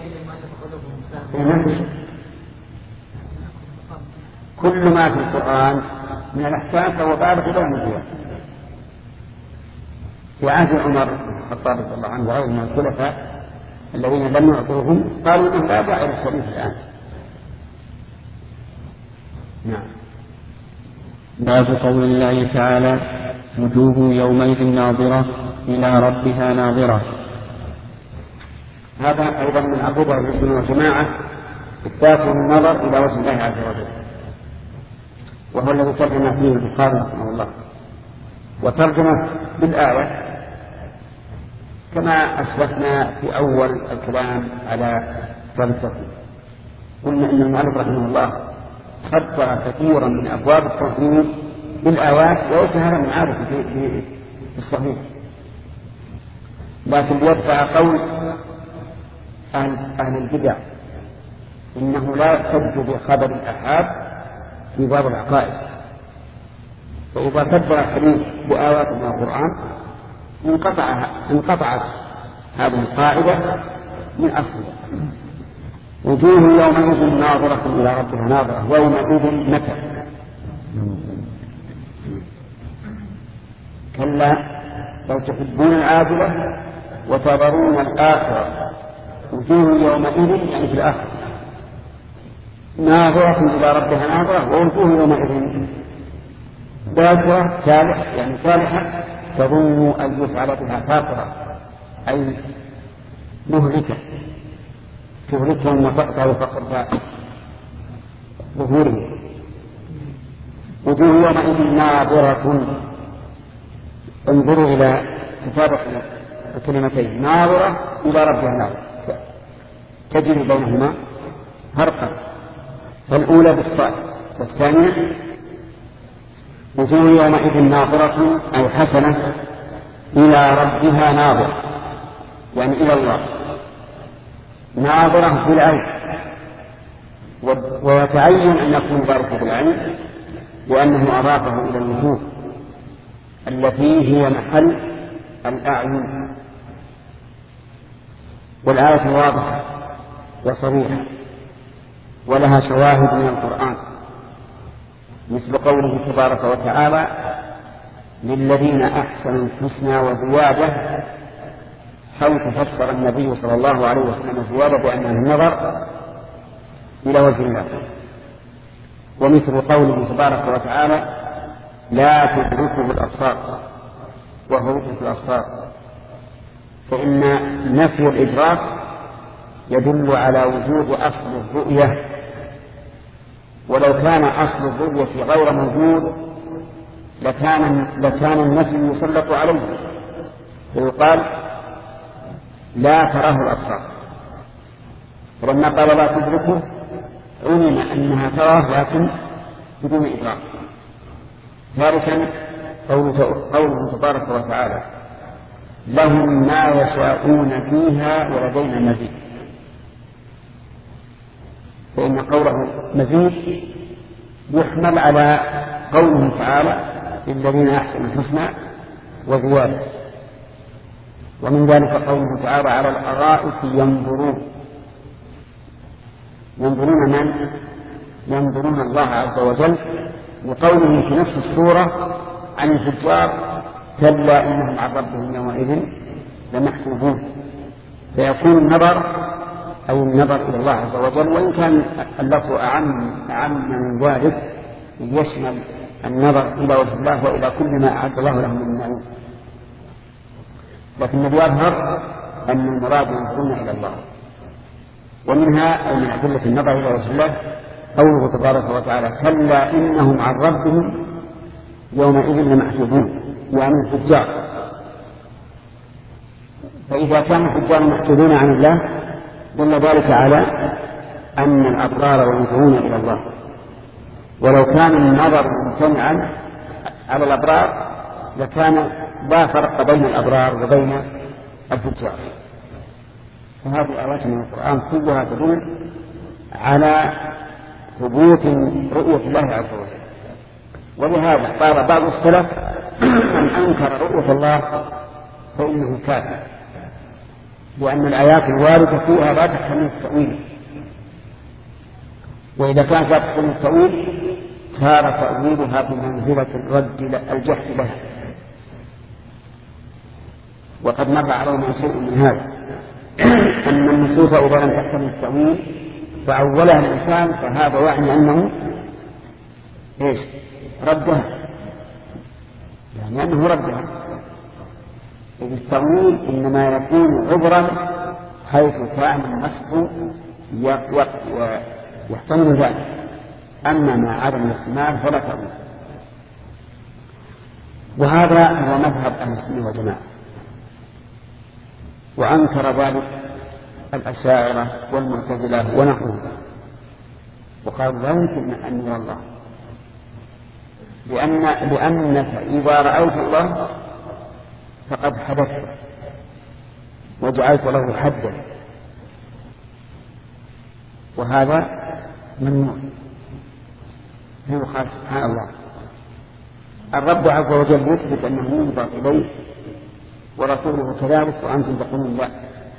كل ما في القرآن من الأحكام فهو باب غير مجيء. في عهد عمر بن الخطاب رضي الله عنه وغيره من الخلفاء الذين لم يعطوهم قالوا انه لا داعي للحديث الآن. نعم. باب قول الله تعالى وجوه يومئذ ناظرة إلى ربها ناظرة. هذا أيضا من عقوبة الرسل والجماعة إثبات النظر إلى وجه الله عز وجل، وهو الذي ترجم فيه البخاري رحمه الله، وترجمه بالآية كما أسلفنا في أول الكلام على ثالثة. قلنا إن المؤلف رحمه الله صدر كثيرا من أبواب التوحيد بالآيات، وليس هذا من عادة في الصحيح، لكن يدفع قول أهل, أهل البدع إنه لا يحتج بخبر الآحاد في باب العقائد، فإذا صدر الحديث بآيات من القرآن انقطع انقطعت هذه القاعدة من أصلها. وجوه يومئذ ناظرة إلى ربها ناظرة، يومئذ متى؟ كلا لو تحبون العاجلة وتذرون الآخرة. وجوه يومئذ يعني في الآخرة ناظرة إلى ربها ناظرة، ووجوه يومئذ باسرة صالح يعني صالحة تظن أن يفعل بها فاقرة أي مهلكة تهلكهم وتقطع فقر ظهورهم. وجوه يومئذ ناظرة، انظروا إلى تتابع الكلمتين ناظرة إلى ربها ناظرة تجري بينهما فرقا، فالأولى بالصاد والثانية وجوه يومئذ ناظرة أي حسنة إلى ربها ناظرة يعني إلى الله ناظرة في العين، ويتعين أن يكون ذلك بالعين لأنه أضافه إلى الوجوه التي هي محل الأعين. والآية واضحة وصريحة ولها شواهد من القرآن، مثل قوله تبارك وتعالى: للذين أحسنوا الحسنى وزيادة، حيث فسر النبي صلى الله عليه وسلم الزيادة بأنها النظر إلى وجه الله. ومثل قوله تبارك وتعالى: لا تدركه الأبصار وهو يدرك الأبصار، فإن نفي الإدراك يدل على وجود أصل الرؤية، ولو كان أصل الرؤية غير موجود لكان, لكان النفي يسلط عليه، فيقال: لا تراه الأبصار. فلما قال لا تدركه علم أنها تراه لكن بدون إدراك. ثالثا قوله تبارك وتعالى: لهم ما يشاءون فيها ولدينا مزيد. فإن قوله مزيد يحمل على قوله تعالى: للذين أحسنوا الحسنى وزيادة. ومن ذلك قوله تعالى: على الأرائك ينظرون. ينظرون من؟ ينظرون الله عز وجل، لقوله في نفس السورة عن الفجار: كلا إنهم عن ربهم يومئذ لمحجوبون. فيكون النظر أو النظر إلى الله عز وجل، وإن كان اللفظ أعم أعم من ذلك يشمل النظر إلى وجه الله وإلى كل ما أعد الله لهم من النعيم، لكن الذي يظهر أن المراد ينظرون إلى الله. ومنها أو من أدلة النظر إلى وجه الله قوله تبارك وتعالى: كلا إنهم عن ربهم يومئذ لمحجوبون، يعني الفجار. فإذا كان الفجار محجوبون عن الله دل ذلك على أن الأبرار ينظرون إلى الله. ولو كان النظر ممتنعا على الأبرار لكان لا فرق بين الأبرار وبين الفجار. فهذه الآيات من القرآن كلها تدل على ثبوت رؤية الله عز وجل. ولهذا قال بعض السلف: من أنكر رؤية الله فإنه كافر، لأن الآيات الواردة فيها لا تحتمل التأويل، وإذا كانت لا تحتمل التأويل صار تأويلها بمنزلة الرد الجحد لها. وقد مر علينا شيء من هذا، أن النصوص إذا لم تحتمل التأويل فأولها الإنسان فهذا يعني أنه إيش؟ ردها، يعني أنه ردها. إذ التأويل إنما يكون عذرا حيث كان النص يحتمل ذلك، أما ما عدم الاحتمال فلا تأويل. وهذا هو مذهب أهل السنة والجماعة، وأنكر ذلك الأشاعرة والمعتزلة ونحوهم، وقالوا لا يمكن أن يرى الله، لأن لأنك إذا رأيت الله فقد حدثت وجعلت له حدا، وهذا ممنوع. يقال سبحان الله، الرب عز وجل يثبت أنه ينظر إليه ورسوله كذلك، وأنتم تقولون لا.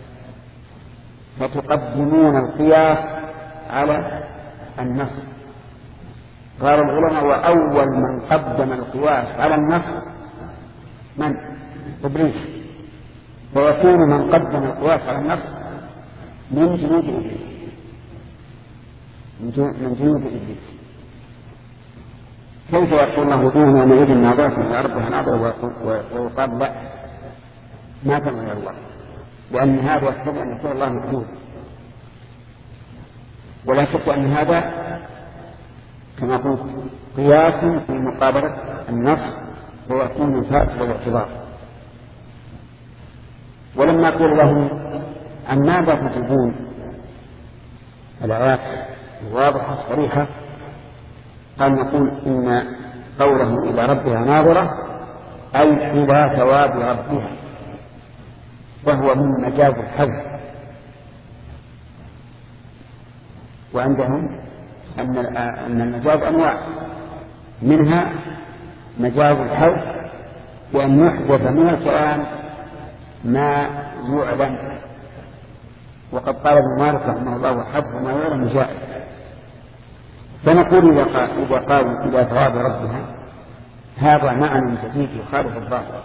فتقدمون القياس على النص. قال العلماء: وأول من قدم القياس على النص من؟ إبليس. فيكون من قدم القياس على النص من جنود إبليس، من جنود إبليس. كيف يقول الله وجوه يومئذ ناظرة إلى ربها ناظرة ويقال لا ما تنظر إلى الله، لأن هذا يقتضي أن يكون الله محدود. ولا شك أن هذا كما قلت قياس في مقابلة النص، ويكون فاسد الاعتبار. ولما قيل له عن ماذا تجيبون الآيات الواضحة الصريحة، قال: نقول إن قوله إلى ربها ناظرة أي إلى ثواب ربها، وهو من مجاز الحذف. وعندهم أن المجاز أنواع، منها مجاز الحذف وأن يحدث من الكلام ما يعلم. وقد قال ابن مالك رحمه الله حذف ما يعلم جائز. فنقول إذا قالوا إلى ثواب ربها هذا معنى جديد يخالف الظاهر.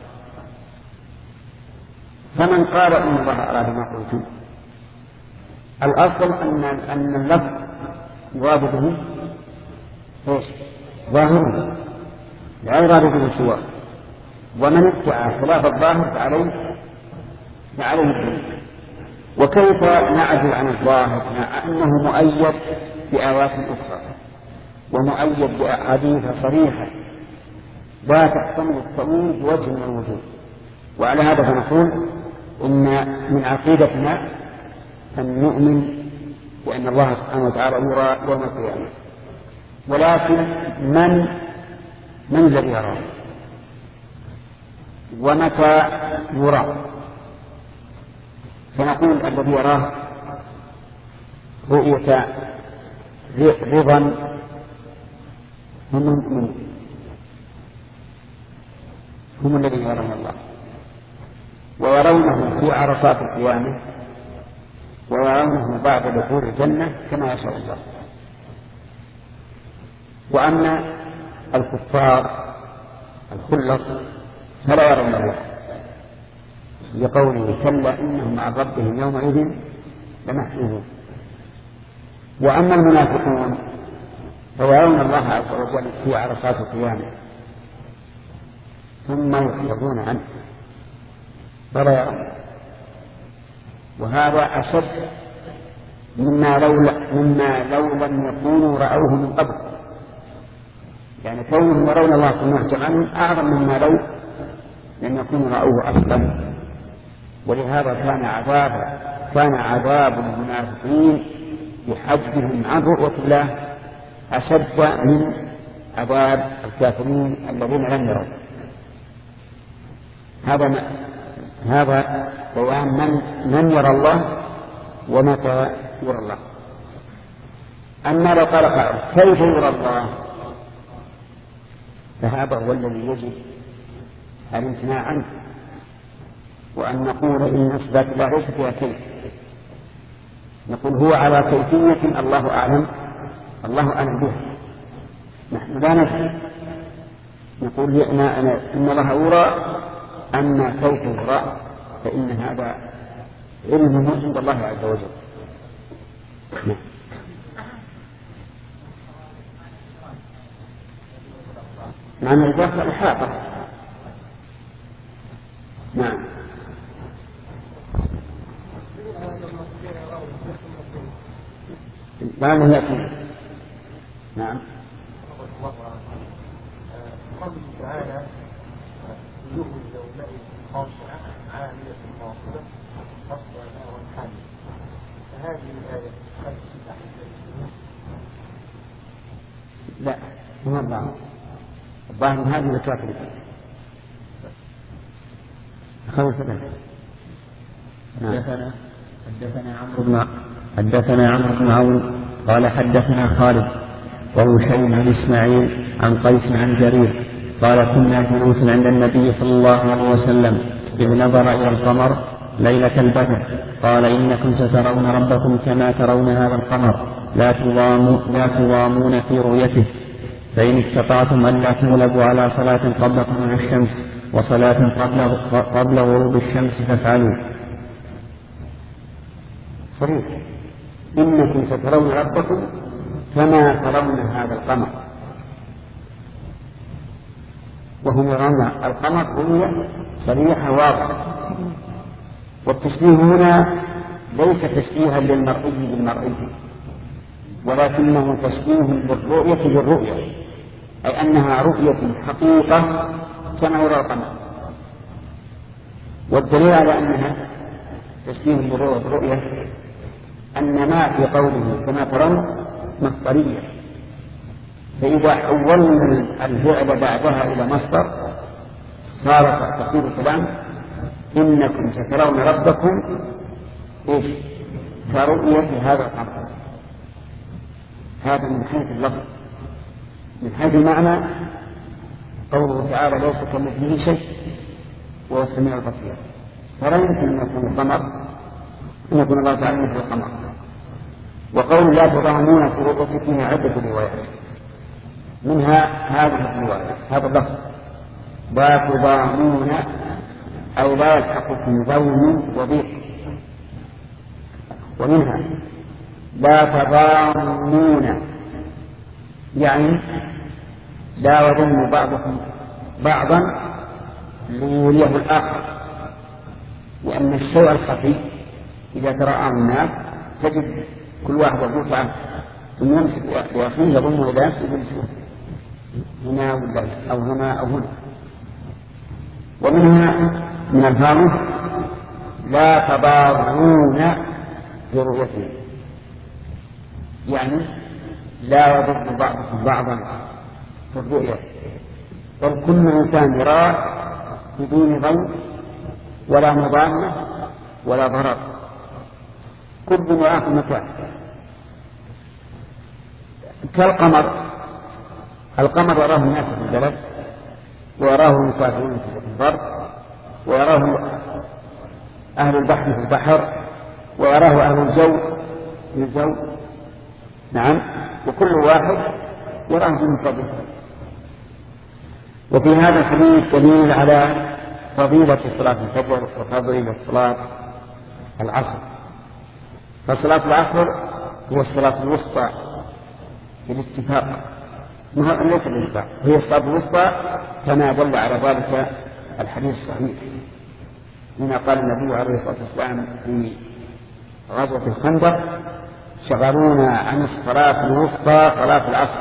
فمن قال إن الله أراد ما قلت، الأصل أن أن اللفظ يراد به ايش؟ ظاهره لا يراد به سواه. ومن ادعى خلاف الظاهر فعليه فعليه الدين. وكيف نعزل عن الظاهر مع أنه مؤيد بآيات أخرى ومؤيد بأحاديث صريحة لا تحتمل التأويل بوجه من الوجوه. وعلى هذا فنقول إن من عقيدتنا أن نؤمن بأن الله سبحانه وتعالى يرى يوم القيامة، ولكن من من الذي يراه ومتى يرى؟ فنقول الذي يراه رؤية رضا هم المؤمنين، هم الذين يرون الله ويرونه في عرصات القيامة ويرونه بعد دخول الجنة كما يشاء الله. وأما الكفار الخلص فلا يرون الله لقوله كلا إنهم عن ربهم يومئذ لمحجوبون. وأما المنافقون فيرون الله عز وجل في عرصات القيامة ثم يحفظون عنه فلا يرون. وهذا أشد مما لو, مما لو لم يكونوا رأوه من قبل، يعني كونهم يرون الله ثم يحجب عنهم أعظم مما لو لم يكونوا رأوه أصلا. ولهذا كان عذاب كان عذاب المنافقين بحجبهم عن رؤية الله أشد من عذاب الكافرين الذين لم يروا. هذا هذا بيان من من يرى الله ومتى يرى الله. أما لو قال قائل كيف يرى الله، فهذا هو الذي يجب الامتناع عنه، وأن نقول إن إثبات الله ليس فيها كيف. نقول هو على كيفية الله أعلم الله أعلم بها، نحن لا ندري. نقول أنا أنا إن الله يرى، أما كيف يرى فإن هذا علمه عند الله عز وجل. معنى الإضافة الحاطة. نعم. بعد يأتي. نعم. قوله تعالى وجوه يومئذ خاشعة عاملة ناصبة تصلى نارا حامية، فهذه الآية قد تصح المسلمين؟ لا، هو الظاهر الظاهر من هذه الكافرة. خمسة حدثنا حدثنا عمرو بن حدثنا عمرو بن عون قال حدثنا خالد وهو شيء عن إسماعيل عن قيس عن جرير قال كنا جلوس عند النبي صلى الله عليه وسلم إذ نظر إلى القمر ليلة البدر قال إنكم سترون ربكم كما ترون هذا القمر لا تضاموا لا تضامون في رؤيته، فإن استطعتم أن لا تغلبوا على صلاة قبل طلوع الشمس وصلاة قبل قبل غروب الشمس فافعلوا. صحيح، إنكم سترون ربكم كما ترون هذا القمر، وهم يرون القمر رؤية صريحة واضحة. والتشبيه هنا ليس تشبيها للمرئي بالمرئي، ولكنه تشبيه بالرؤية بالرؤية، أي أنها رؤية حقيقة كما يرى القمر. والدليل على أنها تشبيه بالرؤية بالرؤية أن ما في قوله كما ترون مصدرية، فإذا حولنا الفعل بعدها إلى مصدر صار تقول الكلام إنكم سترون ربكم إيش كرؤية هذا القمر. هذا من حيث اللفظ. من حيث المعنى قوله تعالى ليس كمثله شيء وهو السميع البصير، فلا يمكن أن يكون القمر أن يكون الله تعالى مثل القمر. وقول لا تضامون في رؤيته فيها عدة روايات، منها هذه الرواية هذا اللفظ لا تضامون أو لا يلحقكم ضوم وضيق، ومنها لا تضامون يعني لا يضم بعضكم بعضا ليوليه الآخر، لأن الشيء الخفي إذا تراءى الناس تجد كل واحد يضيف عنه ثم يمسك وأخيه يضمه إلى نفسه بالجوع هنا ولا أو هنا أو هنا. ومنها من الفاظه لا تضارون في رؤيته، يعني لا يضر بعضكم بعضا في الرؤية، بل كل إنسان يرى بدون ضوء ولا مضامة ولا ضرر، كل يراه في مكان كالقمر. القمر يراه الناس في البلد، ويراه المسافرون في البر، ويراه أهل البحر في البحر، ويراه أهل الجو في الجو، نعم، وكل واحد يراه بمفرده. وفي هذا الحديث دليل على فضيلة صلاة الفجر وفضيلة صلاة العصر. فصلاة العصر هو الصلاة الوسطى بالاتفاق، ليس بالاتفاق، هي الصلاة الوسطى كما دل على ذلك الحديث الصحيح، هنا قال النبي عليه الصلاة والسلام في غزوة الخندق شغلونا عن الصلاة الوسطى صلاة العصر،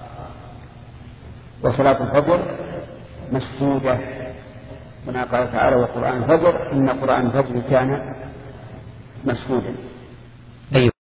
وصلاة الفجر مسجودة، هنا قال تعالى وقرآن الفجر إن قرآن الفجر كان مسجودا.